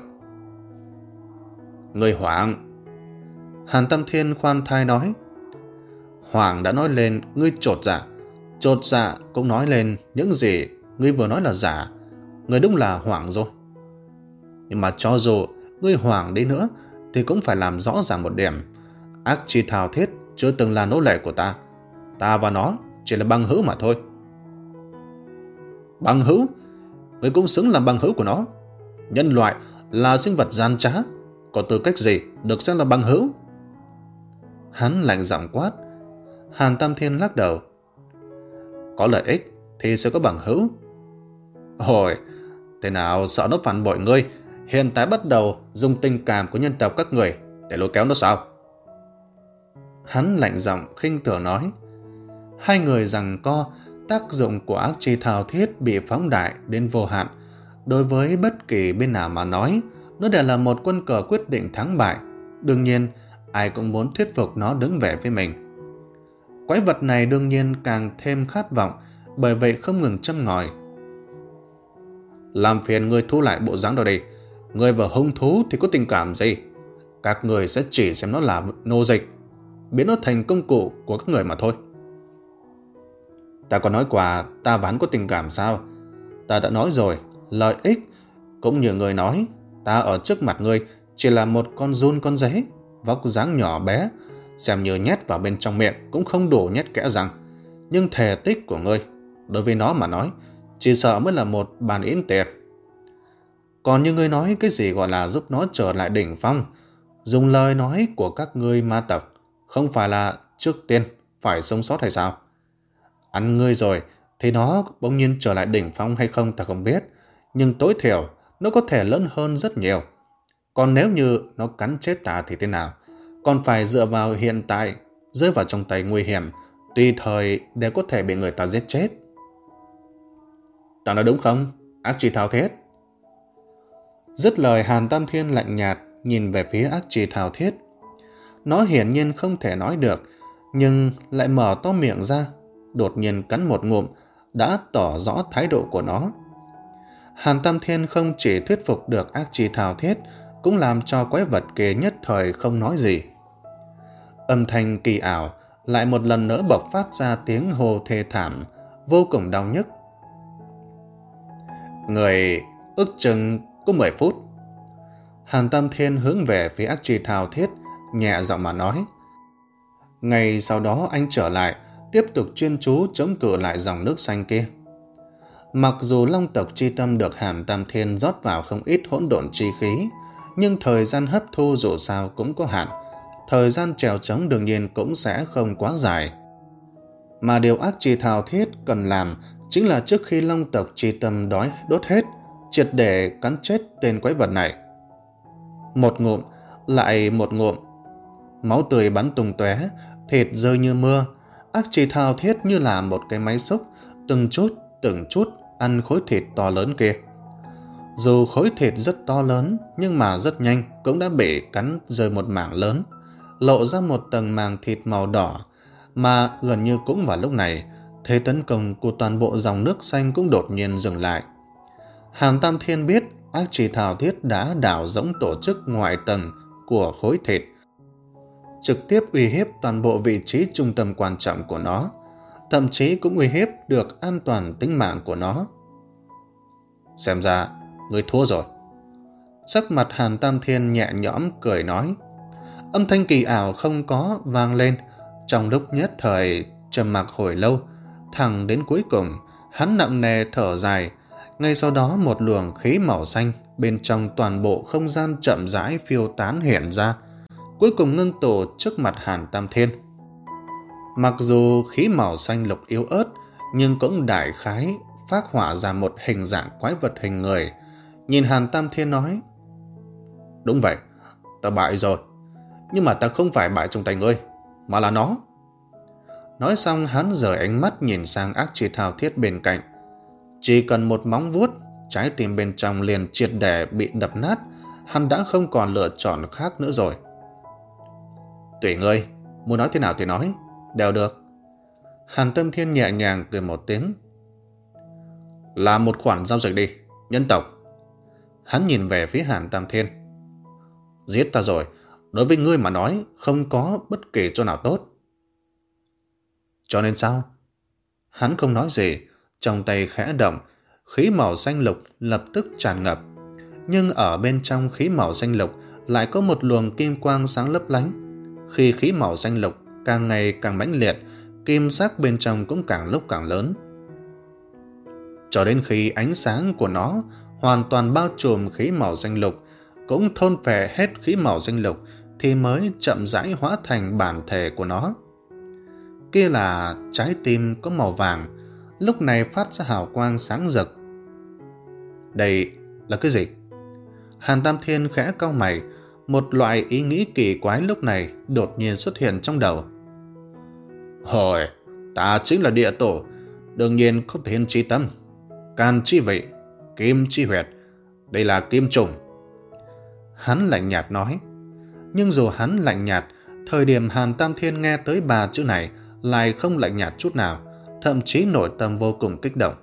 Ngươi hoảng? Hàn Tam Thiên khoan thai nói. Hoàng đã nói lên ngươi chột dạ, chột dạ cũng nói lên những gì ngươi vừa nói là giả. Ngươi đúng là hoảng rồi. Nhưng mà cho dù ngươi hoảng đi nữa thì cũng phải làm rõ ràng một điểm. Ác chi thao thiết chưa từng là nô lệ của ta. Ta và nó chỉ là bằng hữu mà thôi. Bằng hữu? Ngươi cũng xứng làm bằng hữu của nó. Nhân loại là sinh vật gian trá, có tư cách gì được xem là bằng hữu? Hắn lạnh giọng quát. Hàn Tam Thiên lắc đầu. Có lợi ích thì sẽ có bằng hữu. Ôi, thế nào sợ nó phản bội ngươi, hiện tại bắt đầu dùng tình cảm của nhân tộc các người để lôi kéo nó sao? Hắn lạnh giọng khinh thường nói. Hai người giằng co, tác dụng của ác chi thao thiết bị phóng đại đến vô hạn. Đối với bất kỳ bên nào mà nói, nó đều là một quân cờ quyết định thắng bại. Đương nhiên, ai cũng muốn thuyết phục nó đứng về với mình. Quái vật này đương nhiên càng thêm khát vọng, bởi vậy không ngừng châm ngòi. Làm phiền ngươi thu lại bộ dáng đó đi. Ngươi và hung thú thì có tình cảm gì? Các người sẽ chỉ xem nó là nô dịch, biến nó thành công cụ của các người mà thôi. Ta có nói qua ta và hắn có tình cảm sao? Ta đã nói rồi, lợi ích cũng như người nói, ta ở trước mặt ngươi chỉ là một con giun con rế, vóc dáng nhỏ bé, xem như nhét vào bên trong miệng cũng không đủ nhét kẽ răng. Nhưng thể tích của ngươi đối với nó mà nói chỉ sợ mới là một bàn yến tiệc. Còn như ngươi nói cái gì gọi là giúp nó trở lại đỉnh phong, dùng lời nói của các ngươi ma tộc, không phải là trước tiên phải sống sót hay sao? Ăn ngươi rồi thì nó bỗng nhiên trở lại đỉnh phong hay không ta không biết, nhưng tối thiểu nó có thể lớn hơn rất nhiều. Còn nếu như nó cắn chết ta thì thế nào? Còn phải dựa vào hiện tại, rơi vào trong tay nguy hiểm, tùy thời để có thể bị người ta giết chết. Ta nói đúng không, ác chi thao thiết? Dứt lời, Hàn Tam Thiên lạnh nhạt nhìn về phía ác chi thao thiết. Nó hiển nhiên không thể nói được, nhưng lại mở to miệng ra, đột nhiên cắn một ngụm, đã tỏ rõ thái độ của nó. Hàn Tam Thiên không chỉ thuyết phục được ác chi thao thiết, cũng làm cho quái vật kia nhất thời không nói gì. Âm thanh kỳ ảo lại một lần nữa bộc phát ra tiếng hô thê thảm, vô cùng đau nhức. Người ước chừng có mười phút. Hàn Tam Thiên hướng về phía ác chi thao thiết, nhẹ giọng mà nói. Ngày sau đó anh trở lại, tiếp tục chuyên chú chống cự lại dòng nước xanh kia. Mặc dù long tộc chi tâm được Hàn Tam Thiên rót vào không ít hỗn độn chi khí, nhưng thời gian hấp thu dù sao cũng có hạn, thời gian trèo trống đương nhiên cũng sẽ không quá dài. Mà điều ác chi thao thiết cần làm chính là trước khi long tộc chi tâm đói đốt hết, triệt để cắn chết tên quái vật này. Một ngụm, lại một ngụm, máu tươi bắn tung tóe, thịt rơi như mưa. Ác chi thao thiết như là một cái máy xúc, từng chút từng chút ăn khối thịt to lớn kia. Dù khối thịt rất to lớn, nhưng mà rất nhanh cũng đã bị cắn rơi một mảng lớn, lộ ra một tầng màng thịt màu đỏ. Mà gần như cũng vào lúc này, thế tấn công của toàn bộ dòng nước xanh cũng đột nhiên dừng lại. Hàn Tam Thiên biết ác trì thảo thiết đã đào rỗng tổ chức ngoại tầng của khối thịt, trực tiếp uy hiếp toàn bộ vị trí trung tâm quan trọng của nó, thậm chí cũng uy hiếp được an toàn tính mạng của nó. Xem ra, ngươi thua rồi. Sắc mặt Hàn Tam Thiên nhẹ nhõm cười nói. Âm thanh kỳ ảo không có vang lên, trong lúc nhất thời trầm mặc hồi lâu, thẳng đến cuối cùng, hắn nặng nề thở dài. Ngay sau đó một luồng khí màu xanh bên trong toàn bộ không gian chậm rãi phiêu tán hiện ra, cuối cùng ngưng tụ trước mặt Hàn Tam Thiên. Mặc dù khí màu xanh lục yếu ớt, nhưng cũng đại khái phác họa ra một hình dạng quái vật hình người. Nhìn Hàn Tam Thiên nói, đúng vậy, ta bại rồi, nhưng mà ta không phải bại trong tay ngươi, mà là nó. Nói xong hắn rời ánh mắt nhìn sang ác trì thao thiết bên cạnh. Chỉ cần một móng vuốt, trái tim bên trong liền triệt để bị đập nát, hắn đã không còn lựa chọn khác nữa rồi. Tùy ngươi, muốn nói thế nào thì nói, đều được. Hàn Tam Thiên nhẹ nhàng cười một tiếng. Làm một khoản giao dịch đi, nhân tộc. Hắn nhìn về phía Hàn Tam Thiên. Giết ta rồi, đối với ngươi mà nói không có bất kỳ chỗ nào tốt. Cho nên sao? Hắn không nói gì, trong tay khẽ động, khí màu xanh lục lập tức tràn ngập. Nhưng ở bên trong khí màu xanh lục lại có một luồng kim quang sáng lấp lánh. Khi khí màu xanh lục càng ngày càng mãnh liệt, kim sắc bên trong cũng càng lúc càng lớn. Cho đến khi ánh sáng của nó hoàn toàn bao trùm khí màu xanh lục, cũng thôn phệ hết khí màu xanh lục, thì mới chậm rãi hóa thành bản thể của nó. Kia là trái tim có màu vàng, lúc này phát ra hào quang sáng rực. Đây là cái gì? Hàn Tam Thiên khẽ cau mày, một loại ý nghĩ kỳ quái lúc này đột nhiên xuất hiện trong đầu. Hồi, ta chính là địa tổ, đương nhiên có thiên chi tâm, can chi vị, kim chi huyệt, đây là kim trùng. Hắn lạnh nhạt nói. Nhưng dù hắn lạnh nhạt, thời điểm Hàn Tam Thiên nghe tới ba chữ này lại không lạnh nhạt chút nào, thậm chí nội tâm vô cùng kích động.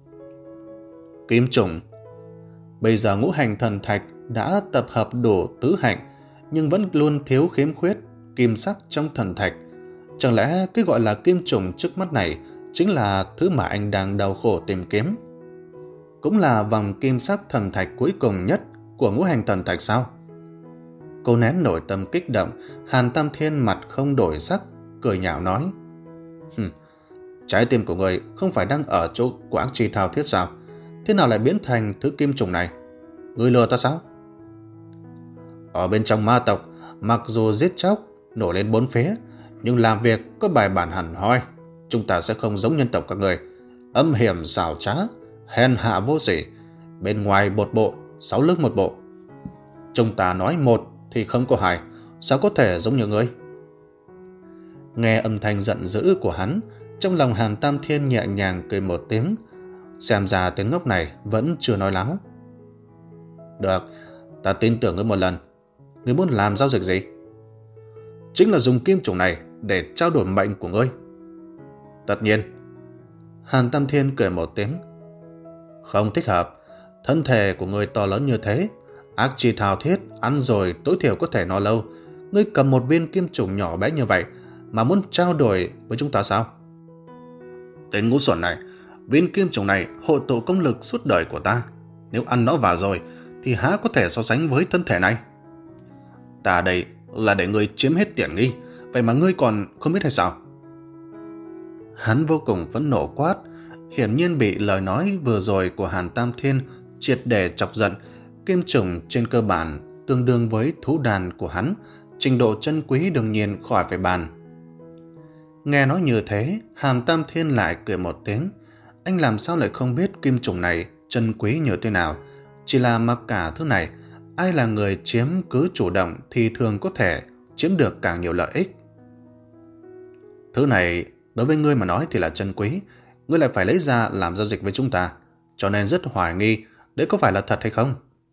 Kim trùng. Bây giờ ngũ hành thần thạch đã tập hợp đủ tứ hạnh, nhưng vẫn luôn thiếu khiếm khuyết kim sắc trong thần thạch. Chẳng lẽ cái gọi là kim trùng trước mắt này chính là thứ mà anh đang đau khổ tìm kiếm? Cũng là vòng kim sắc thần thạch cuối cùng nhất của ngũ hành thần thạch sao? Cô nén nội tâm kích động, Hàn Tam Thiên mặt không đổi sắc, cười nhạo nói. Hừm, trái tim của người không phải đang ở chỗ của ác trì thao thiết sao? Thế nào lại biến thành thứ kim trùng này? Ngươi lừa ta sao? Ở bên trong ma tộc, mặc dù giết chóc, nổi lên bốn phía, nhưng làm việc có bài bản hẳn hoi. Chúng ta sẽ không giống nhân tộc các người, âm hiểm xảo trá, hèn hạ vô sỉ, bên ngoài một bộ, sáu lưng một bộ. Chúng ta nói một thì không có hai, sao có thể giống như ngươi? Nghe âm thanh giận dữ của hắn, trong lòng Hàn Tam Thiên nhẹ nhàng cười một tiếng. Xem ra tiếng ngốc này vẫn chưa nói láo. Được, ta tin tưởng ngươi một lần. Ngươi muốn làm giao dịch gì? Chính là dùng kim trùng này để trao đổi mệnh của ngươi. Tất nhiên. Hàn Tam Thiên cười một tiếng. Không thích hợp. Thân thể của ngươi to lớn như thế, ác chi thao thiết ăn rồi tối thiểu có thể no lâu. Ngươi cầm một viên kim trùng nhỏ bé như vậy mà muốn trao đổi với chúng ta sao? Tên ngu xuẩn này, viên kim trùng này hội tụ công lực suốt đời của ta. Nếu ăn nó vào rồi thì há có thể so sánh với thân thể này? Ta đây là để ngươi chiếm hết tiện nghi, vậy mà ngươi còn không biết hay sao? Hắn vô cùng phẫn nộ quát, hiển nhiên bị lời nói vừa rồi của Hàn Tam Thiên triệt để chọc giận. Kim trùng trên cơ bản tương đương với thú đàn của hắn, trình độ chân quý đương nhiên khỏi phải bàn. Nghe nói như thế, Hàn Tam Thiên lại cười một tiếng. Anh làm sao lại không biết kim trùng này chân quý như thế nào? Chỉ là mặc cả thứ này, ai là người chiếm cứ chủ động thì thường có thể chiếm được càng nhiều lợi ích. Thứ này đối với ngươi mà nói thì là chân quý, ngươi lại phải lấy ra làm giao dịch với chúng ta, cho nên rất hoài nghi đấy có phải là thật hay không.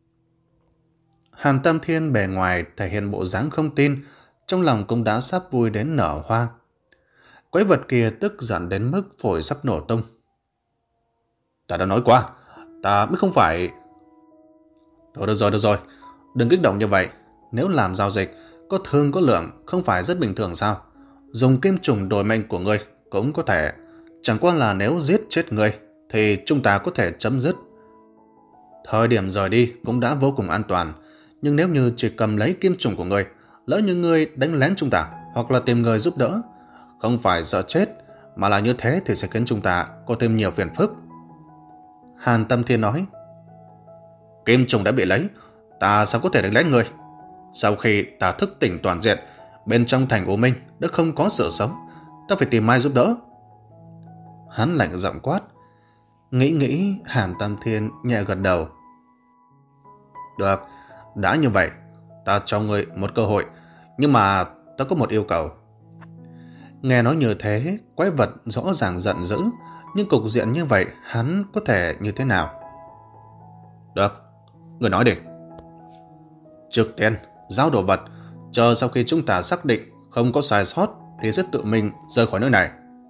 Hàn Tam Thiên bề ngoài thể hiện bộ dáng không tin, trong lòng cũng đã sắp vui đến nở hoa. Quái vật kia tức giận đến mức phổi sắp nổ tung. Ta đã nói qua, Ta mới không phải... Thôi được rồi, được rồi. Đừng kích động như vậy. Nếu làm giao dịch, có thương có lượng, không phải rất bình thường sao? Dùng kim trùng đổi mệnh của ngươi cũng có thể. Chẳng qua là nếu giết chết ngươi, thì chúng ta có thể chấm dứt. Thời điểm rời đi cũng đã vô cùng an toàn. Nhưng nếu như chỉ cầm lấy kim trùng của ngươi, lỡ như ngươi đánh lén chúng ta, hoặc là tìm người giúp đỡ, không phải sợ chết, mà là như thế thì sẽ khiến chúng ta có thêm nhiều phiền phức. Hàn Tâm Thiên nói, kim trùng đã bị lấy, ta sao có thể đánh lén ngươi? Sau khi ta thức tỉnh toàn diện, bên trong thành U Minh đã không có sự sống, ta phải tìm ai giúp đỡ. Hắn lạnh giọng quát. Nghĩ nghĩ, Hàn Tâm Thiên nhẹ gật đầu. Được, đã như vậy, ta cho ngươi một cơ hội, nhưng mà ta có một yêu cầu. Nghe nói như thế, quái vật rõ ràng giận dữ, nhưng cục diện như vậy hắn có thể như thế nào? Được, người nói đi. Trước tiên, giao đồ vật, chờ sau khi chúng ta xác định không có sai sót thì sẽ tự mình rời khỏi nơi này.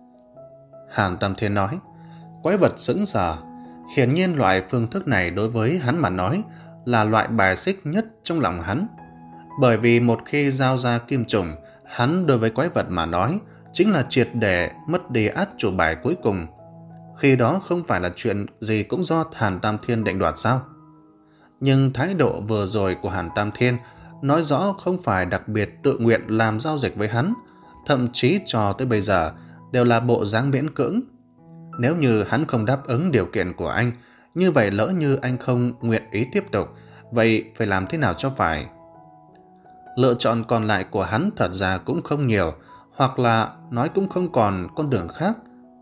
Hàn Tâm Thiên nói. Quái vật sững sờ. Hiển nhiên loại phương thức này đối với hắn mà nói là loại bài xích nhất trong lòng hắn. Bởi vì một khi giao ra kim trùng, hắn đối với quái vật mà nói chính là triệt để mất đi át chủ bài cuối cùng. Khi đó không phải là chuyện gì cũng do Hàn Tam Thiên định đoạt sao? Nhưng thái độ vừa rồi của Hàn Tam Thiên nói rõ không phải đặc biệt tự nguyện làm giao dịch với hắn, thậm chí cho tới bây giờ đều là bộ dáng miễn cưỡng. Nếu như hắn không đáp ứng điều kiện của anh, như vậy lỡ như anh không nguyện ý tiếp tục, vậy phải làm thế nào cho phải? Lựa chọn còn lại của hắn thật ra cũng không nhiều, hoặc là nói cũng không còn con đường khác.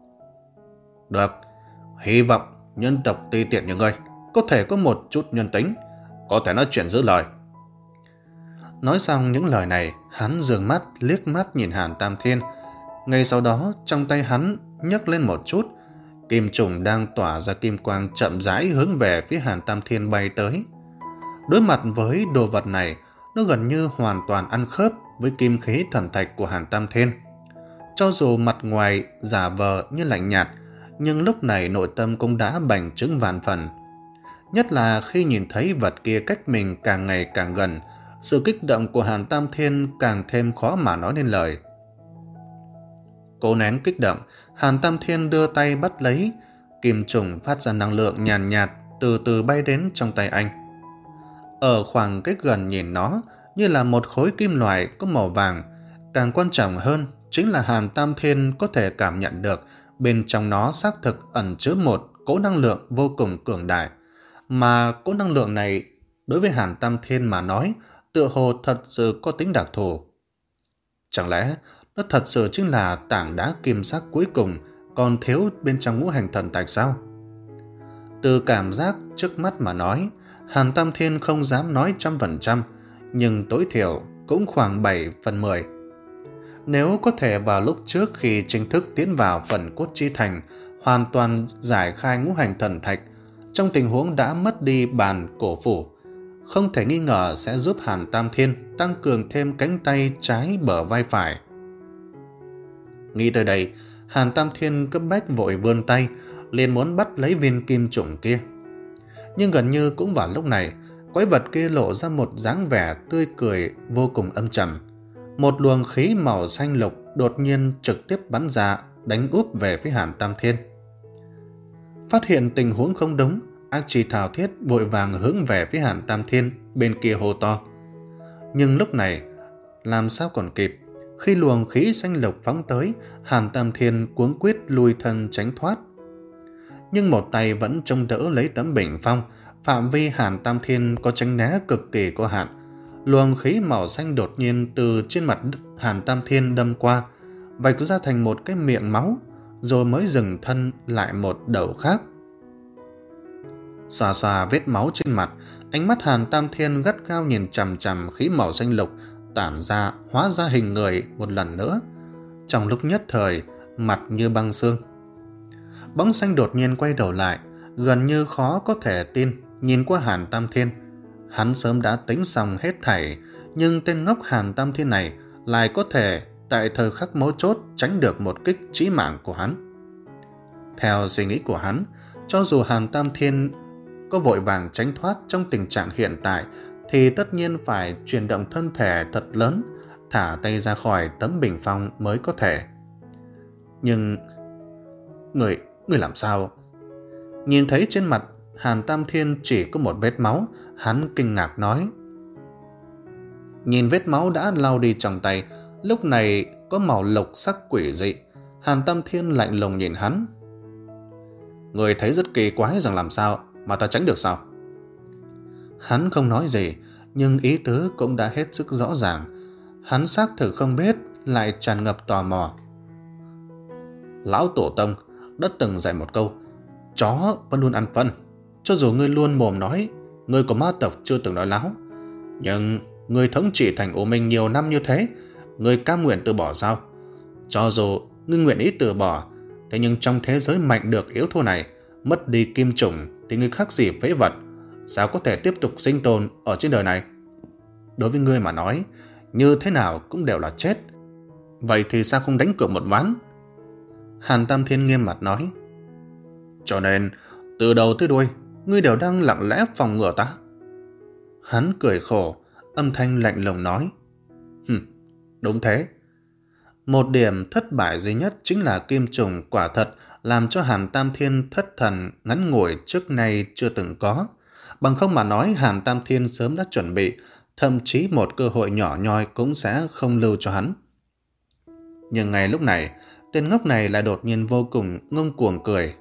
Được, hy vọng nhân tộc ti tiện như ngươi có thể có một chút nhân tính, có thể nói chuyện giữ lời. Nói xong những lời này, hắn dường mắt liếc mắt nhìn Hàn Tam Thiên. Ngay sau đó, trong tay hắn nhấc lên một chút, kim trùng đang tỏa ra kim quang chậm rãi hướng về phía Hàn Tam Thiên bay tới. Đối mặt với đồ vật này, nó gần như hoàn toàn ăn khớp với kim khí thần thạch của Hàn Tam Thiên. Cho dù mặt ngoài giả vờ như lạnh nhạt, nhưng lúc này nội tâm cũng đã bành trướng vạn phần. Nhất là khi nhìn thấy vật kia cách mình càng ngày càng gần, sự kích động của Hàn Tam Thiên càng thêm khó mà nói nên lời. Cố nén kích động, Hàn Tam Thiên đưa tay bắt lấy, kim trùng phát ra năng lượng nhàn nhạt, nhạt từ từ bay đến trong tay anh. Ở khoảng cách gần nhìn nó như là một khối kim loại có màu vàng, càng quan trọng hơn chính là Hàn Tam Thiên có thể cảm nhận được bên trong nó xác thực ẩn chứa một cỗ năng lượng vô cùng cường đại, mà cỗ năng lượng này đối với Hàn Tam Thiên mà nói tựa hồ thật sự có tính đặc thù. Chẳng lẽ nó thật sự chính là tảng đá kim sắc cuối cùng còn thiếu bên trong ngũ hành thần thạch sao? Từ cảm giác trước mắt mà nói, Hàn Tam Thiên không dám nói trăm phần trăm, nhưng tối thiểu cũng khoảng bảy phần mười. Nếu có thể vào lúc trước khi chính thức tiến vào phần cốt chi thành, hoàn toàn giải khai ngũ hành thần thạch, trong tình huống đã mất đi bàn cổ phủ, không thể nghi ngờ sẽ giúp Hàn Tam Thiên tăng cường thêm cánh tay trái bờ vai phải. Nghĩ tới đây, Hàn Tam Thiên cấp bách vội vươn tay, liền muốn bắt lấy viên kim trùng kia. Nhưng gần như cũng vào lúc này, quái vật kia lộ ra một dáng vẻ tươi cười vô cùng âm trầm. Một luồng khí màu xanh lục đột nhiên trực tiếp bắn ra, đánh úp về phía Hàn Tam Thiên. Phát hiện tình huống không đúng, ác trì thảo thiết vội vàng hướng về phía Hàn Tam Thiên bên kia hô to. Nhưng lúc này, làm sao còn kịp? Khi luồng khí xanh lục phóng tới, Hàn Tam Thiên cuống quýt lùi thân tránh thoát. Nhưng một tay vẫn trông đỡ lấy tấm bình phong, phạm vi Hàn Tam Thiên có tránh né cực kỳ có hạn. Luồng khí màu xanh đột nhiên từ trên mặt Hàn Tam Thiên đâm qua, vạch ra thành một cái miệng máu, rồi mới dừng thân lại một đầu khác. Xòa xòa vết máu trên mặt, ánh mắt Hàn Tam Thiên gắt gao nhìn chằm chằm khí màu xanh lục tản ra, hóa ra hình người một lần nữa. Trong lúc nhất thời, mặt như băng xương. Bóng xanh đột nhiên quay đầu lại, gần như khó có thể tin nhìn qua Hàn Tam Thiên. Hắn sớm đã tính xong hết thảy, nhưng tên ngốc Hàn Tam Thiên này lại có thể tại thời khắc mấu chốt tránh được một kích chí mạng của hắn. Theo suy nghĩ của hắn, cho dù Hàn Tam Thiên có vội vàng tránh thoát trong tình trạng hiện tại thì tất nhiên phải chuyển động thân thể thật lớn, thả tay ra khỏi tấm bình phong mới có thể. Nhưng người, người làm sao? Nhìn thấy trên mặt Hàn Tam Thiên chỉ có một vết máu, hắn kinh ngạc nói. Nhìn vết máu đã lau đi trong tay, lúc này có màu lục sắc quỷ dị. Hàn Tam Thiên lạnh lùng nhìn hắn. Người thấy rất kỳ quái rằng làm sao mà ta tránh được sao? Hắn không nói gì, nhưng ý tứ cũng đã hết sức rõ ràng. Hắn xác thử không biết, lại tràn ngập tò mò. Lão tổ tông đã từng dạy một câu: chó vẫn luôn ăn phân. Cho dù ngươi luôn mồm nói ngươi của ma tộc chưa từng nói láo, nhưng ngươi thống trị thành U Minh nhiều năm như thế, ngươi cam nguyện từ bỏ sao? Cho dù ngươi nguyện ý từ bỏ, thế nhưng trong thế giới mạnh được yếu thua này, mất đi kim chủng thì ngươi khác gì phế vật, sao có thể tiếp tục sinh tồn ở trên đời này? Đối với ngươi mà nói, như thế nào cũng đều là chết. Vậy thì sao không đánh cược một ván? Hàn Tam Thiên nghiêm mặt nói. Cho nên từ đầu tới đuôi ngươi đều đang lặng lẽ phòng ngừa ta. Hắn cười khổ, âm thanh lạnh lùng nói. Hừm, đúng thế. Một điểm thất bại duy nhất chính là kim trùng quả thật làm cho Hàn Tam Thiên thất thần ngắn ngủi trước nay chưa từng có. Bằng không mà nói, Hàn Tam Thiên sớm đã chuẩn bị, thậm chí một cơ hội nhỏ nhoi cũng sẽ không lưu cho hắn. Nhưng ngay lúc này, tên ngốc này lại đột nhiên vô cùng ngông cuồng cười.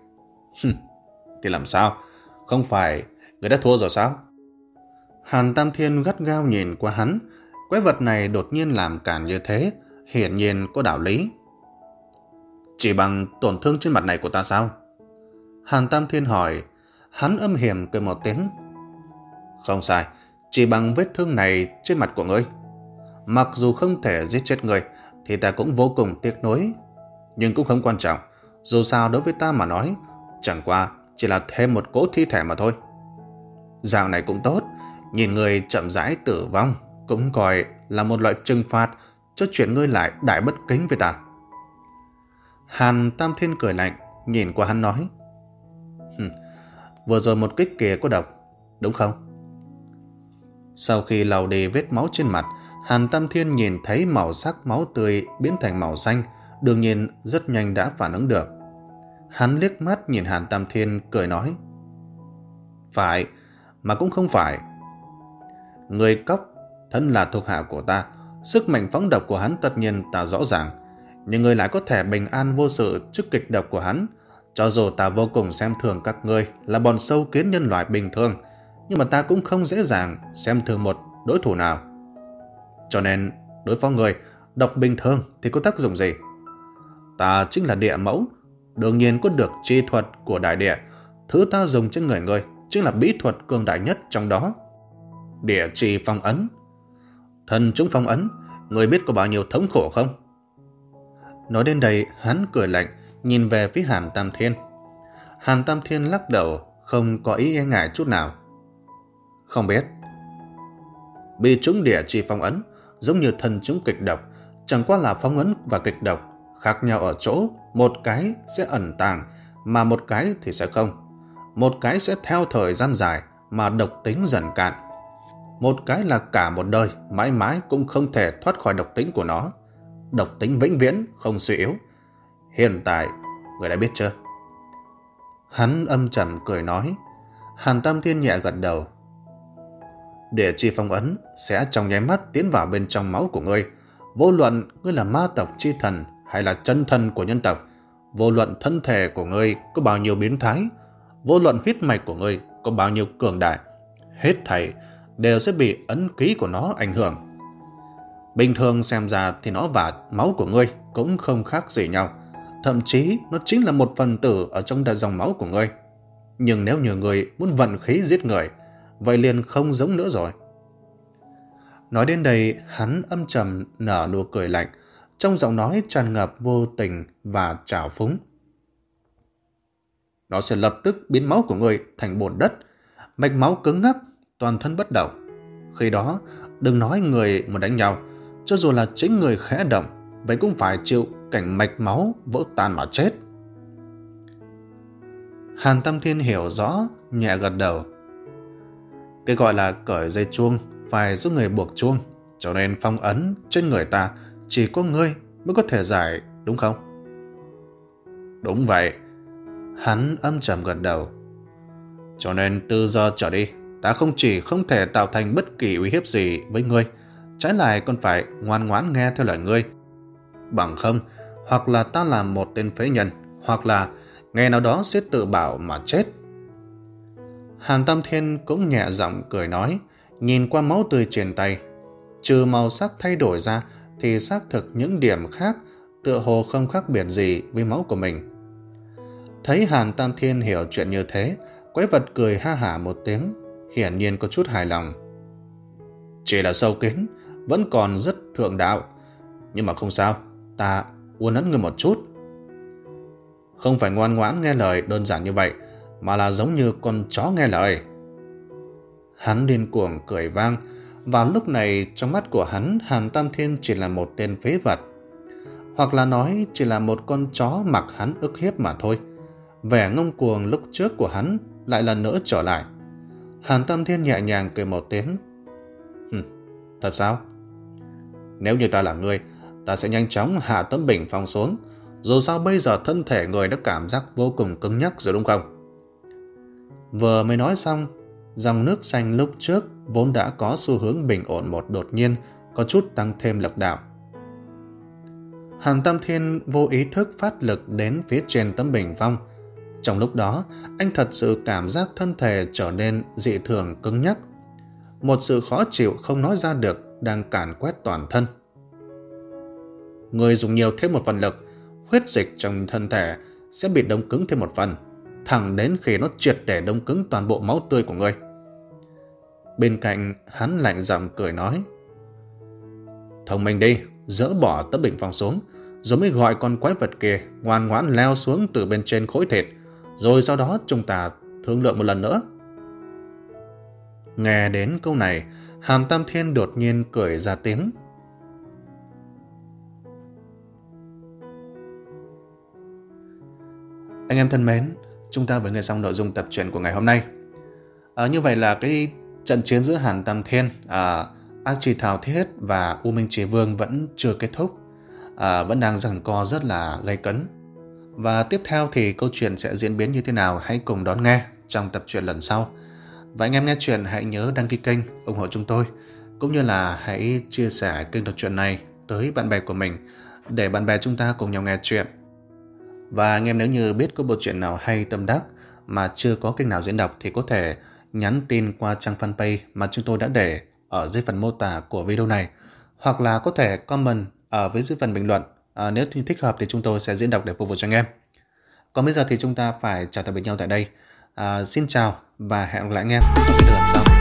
Thì làm sao? Không phải người đã thua rồi sao? Hàn Tam Thiên gắt gao nhìn qua hắn. Quái vật này đột nhiên làm cản như thế, hiển nhiên có đạo lý. Chỉ bằng tổn thương trên mặt này của ta sao? Hàn Tam Thiên hỏi. Hắn âm hiểm cười một tiếng. Không sai, chỉ bằng vết thương này trên mặt của ngươi. Mặc dù không thể giết chết ngươi thì ta cũng vô cùng tiếc nuối, nhưng cũng không quan trọng. Dù sao đối với ta mà nói, chẳng qua chỉ là thêm một cỗ thi thể mà thôi. Dạo này cũng tốt, nhìn người chậm rãi tử vong cũng coi là một loại trừng phạt cho chuyện ngươi lại đại bất kính với ta. Hàn Tam Thiên cười lạnh, nhìn qua hắn nói. Vừa rồi một kích kia có độc, đúng không? Sau khi lau đi vết máu trên mặt, Hàn Tam Thiên nhìn thấy màu sắc máu tươi biến thành màu xanh, đương nhiên rất nhanh đã phản ứng được. Hắn liếc mắt nhìn Hàn Tam Thiên cười nói. Phải, mà cũng không phải. Người cóc thân là thuộc hạ của ta, sức mạnh phóng độc của hắn tất nhiên ta rõ ràng, nhưng người lại có thể bình an vô sự trước kịch độc của hắn. Cho dù ta vô cùng xem thường các ngươi là bọn sâu kiến nhân loại bình thường, nhưng mà ta cũng không dễ dàng xem thường một đối thủ nào. Cho nên đối phó người, độc bình thường thì có tác dụng gì? Ta chính là địa mẫu, đương nhiên có được chi thuật của đại địa. Thứ ta dùng trên người người chính là bí thuật cường đại nhất trong đó, địa chi phong ấn. Thần chúng phong ấn, người biết có bao nhiêu thống khổ không? Nói đến đây, hắn cười lạnh, nhìn về phía Hàn Tam Thiên. Hàn Tam Thiên lắc đầu, không có ý e ngại chút nào. Không biết. Bị chúng địa chi phong ấn giống như thần chúng kịch độc, chẳng qua là phong ấn và kịch độc khác nhau ở chỗ một cái sẽ ẩn tàng mà một cái thì sẽ không. Một cái sẽ theo thời gian dài mà độc tính dần cạn, một cái là cả một đời mãi mãi cũng không thể thoát khỏi độc tính của nó. Độc tính vĩnh viễn không suy yếu. Hiện tại người đã biết chưa? Hắn âm trầm cười nói. Hàn Tam Thiên nhẹ gật đầu. Địa chi phong ấn sẽ trong nháy mắt tiến vào bên trong máu của ngươi. Vô luận ngươi là ma tộc chi thần hay là chân thần của nhân tộc, vô luận thân thể của ngươi có bao nhiêu biến thái, vô luận huyết mạch của ngươi có bao nhiêu cường đại, hết thảy đều sẽ bị ấn ký của nó ảnh hưởng. Bình thường xem ra thì nó và máu của ngươi cũng không khác gì nhau, thậm chí nó chính là một phần tử ở trong dòng máu của ngươi. Nhưng nếu như ngươi muốn vận khí giết người, vậy liền không giống nữa rồi. Nói đến đây, hắn âm trầm nở nụ cười lạnh, trong giọng nói tràn ngập vô tình và trào phúng. Nó sẽ lập tức biến máu của ngươi thành bùn đất, mạch máu cứng ngắc, toàn thân bất động. Khi đó, đừng nói người mà đánh nhau, cho dù là chính người khẽ động, vậy cũng phải chịu cảnh mạch máu vỡ tan mà chết. Hàn Tam Thiên hiểu rõ, nhẹ gật đầu. Cái gọi là cởi dây chuông phải giúp người buộc chuông, cho nên phong ấn trên người ta chỉ có ngươi mới có thể giải, đúng không? Đúng vậy. Hắn âm trầm gật đầu. Cho nên từ giờ trở đi, ta không chỉ không thể tạo thành bất kỳ uy hiếp gì với ngươi, trái lại còn phải ngoan ngoãn nghe theo lời ngươi. Bằng không, hoặc là ta làm một tên phế nhân, hoặc là ngày nào đó sẽ tự bảo mà chết. Hàn Tam Thiên cũng nhẹ giọng cười nói, nhìn qua máu tươi trên tay. Trừ màu sắc thay đổi ra thì xác thực những điểm khác tựa hồ không khác biệt gì với máu của mình. Thấy Hàn Tam Thiên hiểu chuyện như thế, quái vật cười ha hả một tiếng, hiển nhiên có chút hài lòng. Chỉ là sâu kiến, vẫn còn rất thượng đạo, nhưng mà không sao, ta uốn nắn ngươi một chút. Không phải ngoan ngoãn nghe lời đơn giản như vậy, mà là giống như con chó nghe lời. Hắn điên cuồng cười vang. Vào lúc này trong mắt của hắn, Hàn Tam Thiên chỉ là một tên phế vật, hoặc là nói chỉ là một con chó mặc hắn ức hiếp mà thôi. Vẻ ngông cuồng lúc trước của hắn lại lần nữa trở lại. Hàn Tam Thiên nhẹ nhàng cười một tiếng. Hừm, thật sao? Nếu như ta là ngươi, ta sẽ nhanh chóng hạ tấm bình phong xuống. Dù sao bây giờ thân thể người đã cảm giác vô cùng cứng nhắc rồi đúng không? Vừa mới nói xong, dòng nước xanh lúc trước vốn đã có xu hướng bình ổn một đột nhiên có chút tăng thêm lực đạo. Hàn Tam Thiên vô ý thức phát lực đến phía trên tấm bình phong. Trong lúc đó, anh thật sự cảm giác thân thể trở nên dị thường cứng nhắc. Một sự khó chịu không nói ra được đang càn quét toàn thân. Người dùng nhiều thêm một phần lực, huyết dịch trong thân thể sẽ bị đông cứng thêm một phần, thẳng đến khi nó triệt để đông cứng toàn bộ máu tươi của ngươi. Bên cạnh hắn lạnh giọng cười nói, thông minh đi, dỡ bỏ tấm bình phong xuống, rồi mới gọi con quái vật kia ngoan ngoãn leo xuống từ bên trên khối thịt, rồi sau đó chúng ta thương lượng một lần nữa. Nghe đến câu này, Hàn Tam Thiên đột nhiên cười ra tiếng. Anh em thân mến, chúng ta vừa nghe xong nội dung tập truyện của ngày hôm nay. À, như vậy là cái trận chiến giữa Hàn Tam Thiên, à, Ác Trì Thảo Thiết và U Minh Chí Vương vẫn chưa kết thúc, à, vẫn đang giằng co rất là gay cấn. Và tiếp theo thì câu chuyện sẽ diễn biến như thế nào, hãy cùng đón nghe trong tập truyện lần sau. Và anh em nghe chuyện hãy nhớ đăng ký kênh ủng hộ chúng tôi, cũng như là hãy chia sẻ kênh đọc truyện này tới bạn bè của mình để bạn bè chúng ta cùng nhau nghe chuyện. Và anh em nếu như biết có bộ truyện nào hay tâm đắc mà chưa có kênh nào diễn đọc thì có thể nhắn tin qua trang fanpage mà chúng tôi đã để ở dưới phần mô tả của video này, hoặc là có thể comment ở với dưới phần bình luận. À, nếu thích hợp thì chúng tôi sẽ diễn đọc để phục vụ cho anh em. Còn bây giờ thì chúng ta phải chào tạm biệt nhau tại đây. À, xin chào và hẹn gặp lại anh em trong video lần sau.